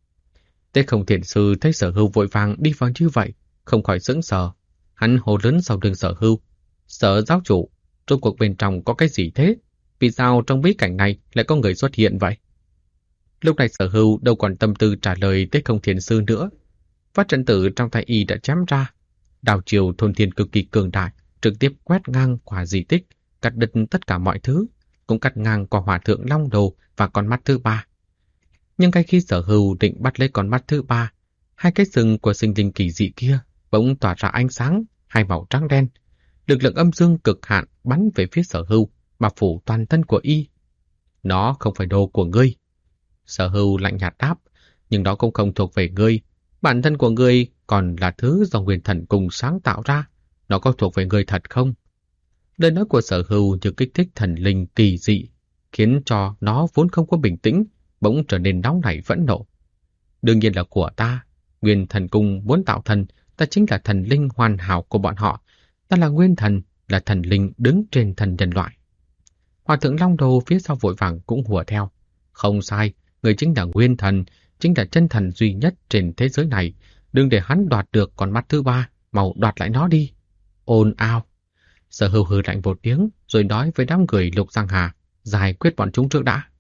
Tế Không Thiền Sư thấy Sở Hưu vội vàng đi vào như vậy, không khỏi sững sờ. Hắn hô lớn sau lưng Sở Hưu: "Sở giáo chủ, rốt cuộc bên trong có cái gì thế? Vì sao trong bí cảnh này lại có người xuất hiện vậy?" Lúc này Sở Hưu đâu còn tâm tư trả lời Tế Không Thiền Sư nữa. Phát trận tử trong tay y đã chém ra. Đào chiều thôn thiên cực kỳ cường đại, trực tiếp quét ngang qua di tích, cắt đứt tất cả mọi thứ, cũng cắt ngang qua hòa thượng Long Đồ và con mắt thứ ba. Nhưng ngay khi Sở Hưu định bắt lấy con mắt thứ ba, hai cái sừng của sinh linh kỳ dị kia bỗng tỏa ra ánh sáng, hai màu trắng đen. Lực lượng âm dương cực hạn bắn về phía Sở Hưu, bao phủ toàn thân của y. "Nó không phải đồ của ngươi." Sở Hưu lạnh nhạt đáp, "Nhưng đó cũng không thuộc về ngươi. Bản thân của ngươi còn là thứ do Nguyên Thần Cung sáng tạo ra. Nó có thuộc về ngươi thật không?" Lời nói của Sở Hưu như kích thích thần linh kỳ dị, khiến cho nó vốn không có bình tĩnh, bỗng trở nên nóng nảy phẫn nộ. "Đương nhiên là của ta. Nguyên Thần Cung muốn tạo thần, ta chính là thần linh hoàn hảo của bọn họ. Ta là Nguyên Thần, là thần linh đứng trên thần nhân loại." Hòa thượng Long Đồ phía sau vội vàng cũng hùa theo. "Không sai, người chính là Nguyên Thần, chính là chân thần duy nhất trên thế giới này. Đừng để hắn đoạt được con mắt thứ ba, mau đoạt lại nó đi." Ồn ào. Sở Hưu hừ lạnh một tiếng, rồi nói với đám người Lục Giang Hà: "Giải quyết bọn chúng trước đã."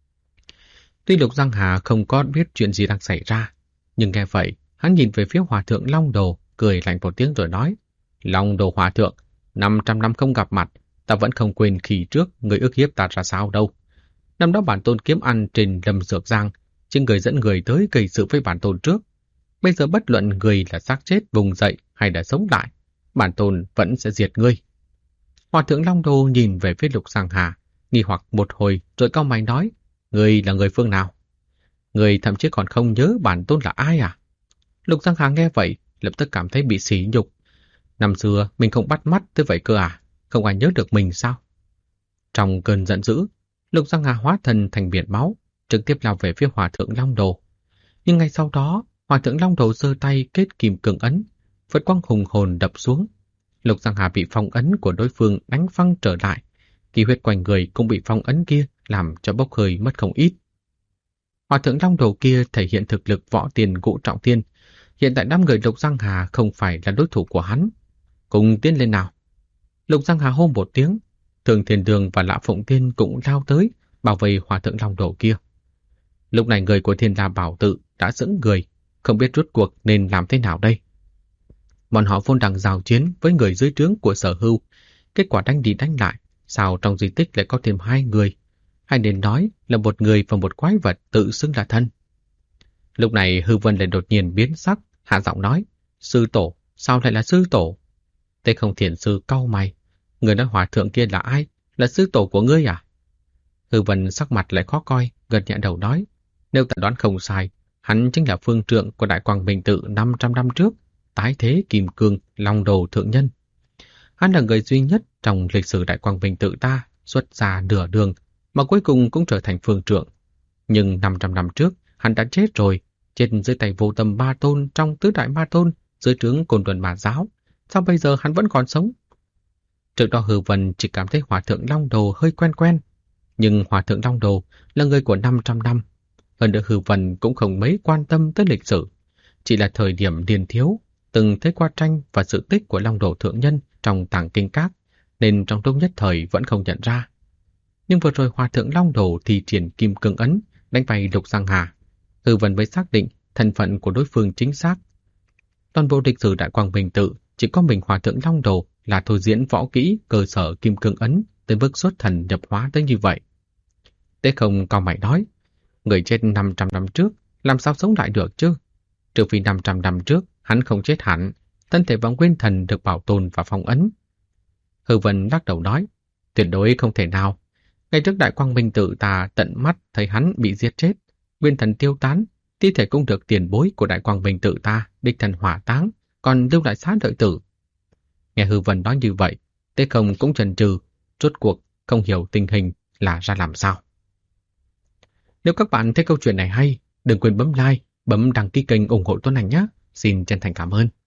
Tuy Lục Giang Hà không có biết chuyện gì đang xảy ra, nhưng nghe vậy, hắn nhìn về phía hòa thượng Long Đồ, cười lạnh một tiếng rồi nói: "Long Đồ hòa thượng, 500 năm không gặp mặt, ta vẫn không quên khi trước người ức hiếp ta ra sao đâu. Năm đó bản tôn kiếm ăn trên Lâm Dược Giang, chính người dẫn người tới gây sự với bản tôn trước. Bây giờ bất luận người là xác chết vùng dậy hay đã sống lại, bản tôn vẫn sẽ diệt ngươi." Hòa thượng Long Đồ nhìn về phía Lục Giang Hà, nghi hoặc một hồi rồi cau mày nói: "Ngươi là người phương nào? Ngươi thậm chí còn không nhớ bản tôn là ai à?" Lục Giang Hà nghe vậy, lập tức cảm thấy bị sỉ nhục. Năm xưa mình không bắt mắt tới vậy cơ à? Không ai nhớ được mình sao? Trong cơn giận dữ, Lục Giang Hà hóa thân thành biển máu, trực tiếp lao về phía hòa thượng Long Đồ. Nhưng ngay sau đó, hòa thượng Long Đồ giơ tay kết kim cường ấn, Phật quang hùng hồn đập xuống. Lục Giang Hà bị phong ấn của đối phương đánh phăng trở lại, Khí huyết quanh người cũng bị phong ấn kia làm cho bốc hơi mất không ít. Hòa thượng Long Đồ kia thể hiện thực lực võ tiền ngũ trọng thiên. Hiện tại 5 người Lục Giang Hà không phải là đối thủ của hắn. Cùng tiến lên nào. Lục Giang Hà hô một tiếng, Thường Thiền Đường và Lã Phụng Tiên cũng lao tới, bảo vệ Hòa thượng Long Đồ kia. Lúc này người của Thiên La Bảo Tự đã sững người, không biết rút cuộc nên làm thế nào đây. Bọn họ vốn đang giao chiến với người dưới trướng của Sở Hưu, kết quả đánh đi đánh lại, sao trong di tích lại có thêm 2 người, hay nên nói là một người và một quái vật tự xưng là thân. Lúc này Hư Vân lại đột nhiên biến sắc, hạ giọng nói, sư tổ, sao lại là sư tổ? Tê Không Thiền sư cau mày, người nói hòa thượng kia là ai? Là sư tổ của ngươi à? Hư Vân sắc mặt lại khó coi, gật nhẹ đầu nói, nếu ta đoán không sai, hắn chính là phương trượng của Đại Quang Minh Tự 500 năm trước, tái thế kim cương, Long Đồ thượng nhân. Hắn là người duy nhất trong lịch sử Đại Quang Minh Tự ta xuất ra nửa đường, mà cuối cùng cũng trở thành phương trượng. Nhưng 500 năm trước, hắn đã chết rồi, chết dưới tay Vô Tâm Ma Tôn trong tứ đại ma tôn, dưới trướng Côn Luân Ma Giáo. Sao bây giờ hắn vẫn còn sống? Trước đó Hư Vân chỉ cảm thấy Hòa thượng Long Đồ hơi quen quen, nhưng Hòa thượng Long Đồ là người của 500 năm. Hơn nữa Hư Vân cũng không mấy quan tâm tới lịch sử, chỉ là thời điểm niên thiếu, từng thấy qua tranh và sự tích của Long Đồ thượng nhân trong tàng kinh các, nên trong lúc nhất thời vẫn không nhận ra. Nhưng vừa rồi Hòa thượng Long Đồ thì triển kim cương ấn, đánh bay Lục Giang Hà. Hư Vân mới xác định thân phận của đối phương chính xác. Toàn bộ lịch sử Đại Quang Minh Tự chỉ có mình Hòa thượng Long Đồ là thôi diễn võ kỹ cơ sở kim cương ấn tới mức xuất thần nhập hóa tới như vậy. Tế Không cau mày nói, người chết 500 năm trước làm sao sống lại được chứ? Trừ phi 500 năm trước hắn không chết hẳn, thân thể và nguyên thần được bảo tồn và phong ấn. Hư Vân lắc đầu nói, tuyệt đối không thể nào. Ngay trước Đại Quang Minh Tự ta tận mắt thấy hắn bị giết chết, nguyên thần tiêu tán, thi thể cũng được tiền bối của Đại Quang Minh Tự ta đích thân hỏa táng, còn lưu lại xác đợi tử. Nghe Hư Vân nói như vậy, Tế Không cũng chần chừ, rốt cuộc không hiểu tình hình là ra làm sao. Nếu các bạn thấy câu chuyện này hay, đừng quên bấm like, bấm đăng ký kênh ủng hộ Tuấn Anh nhé. Xin chân thành cảm ơn.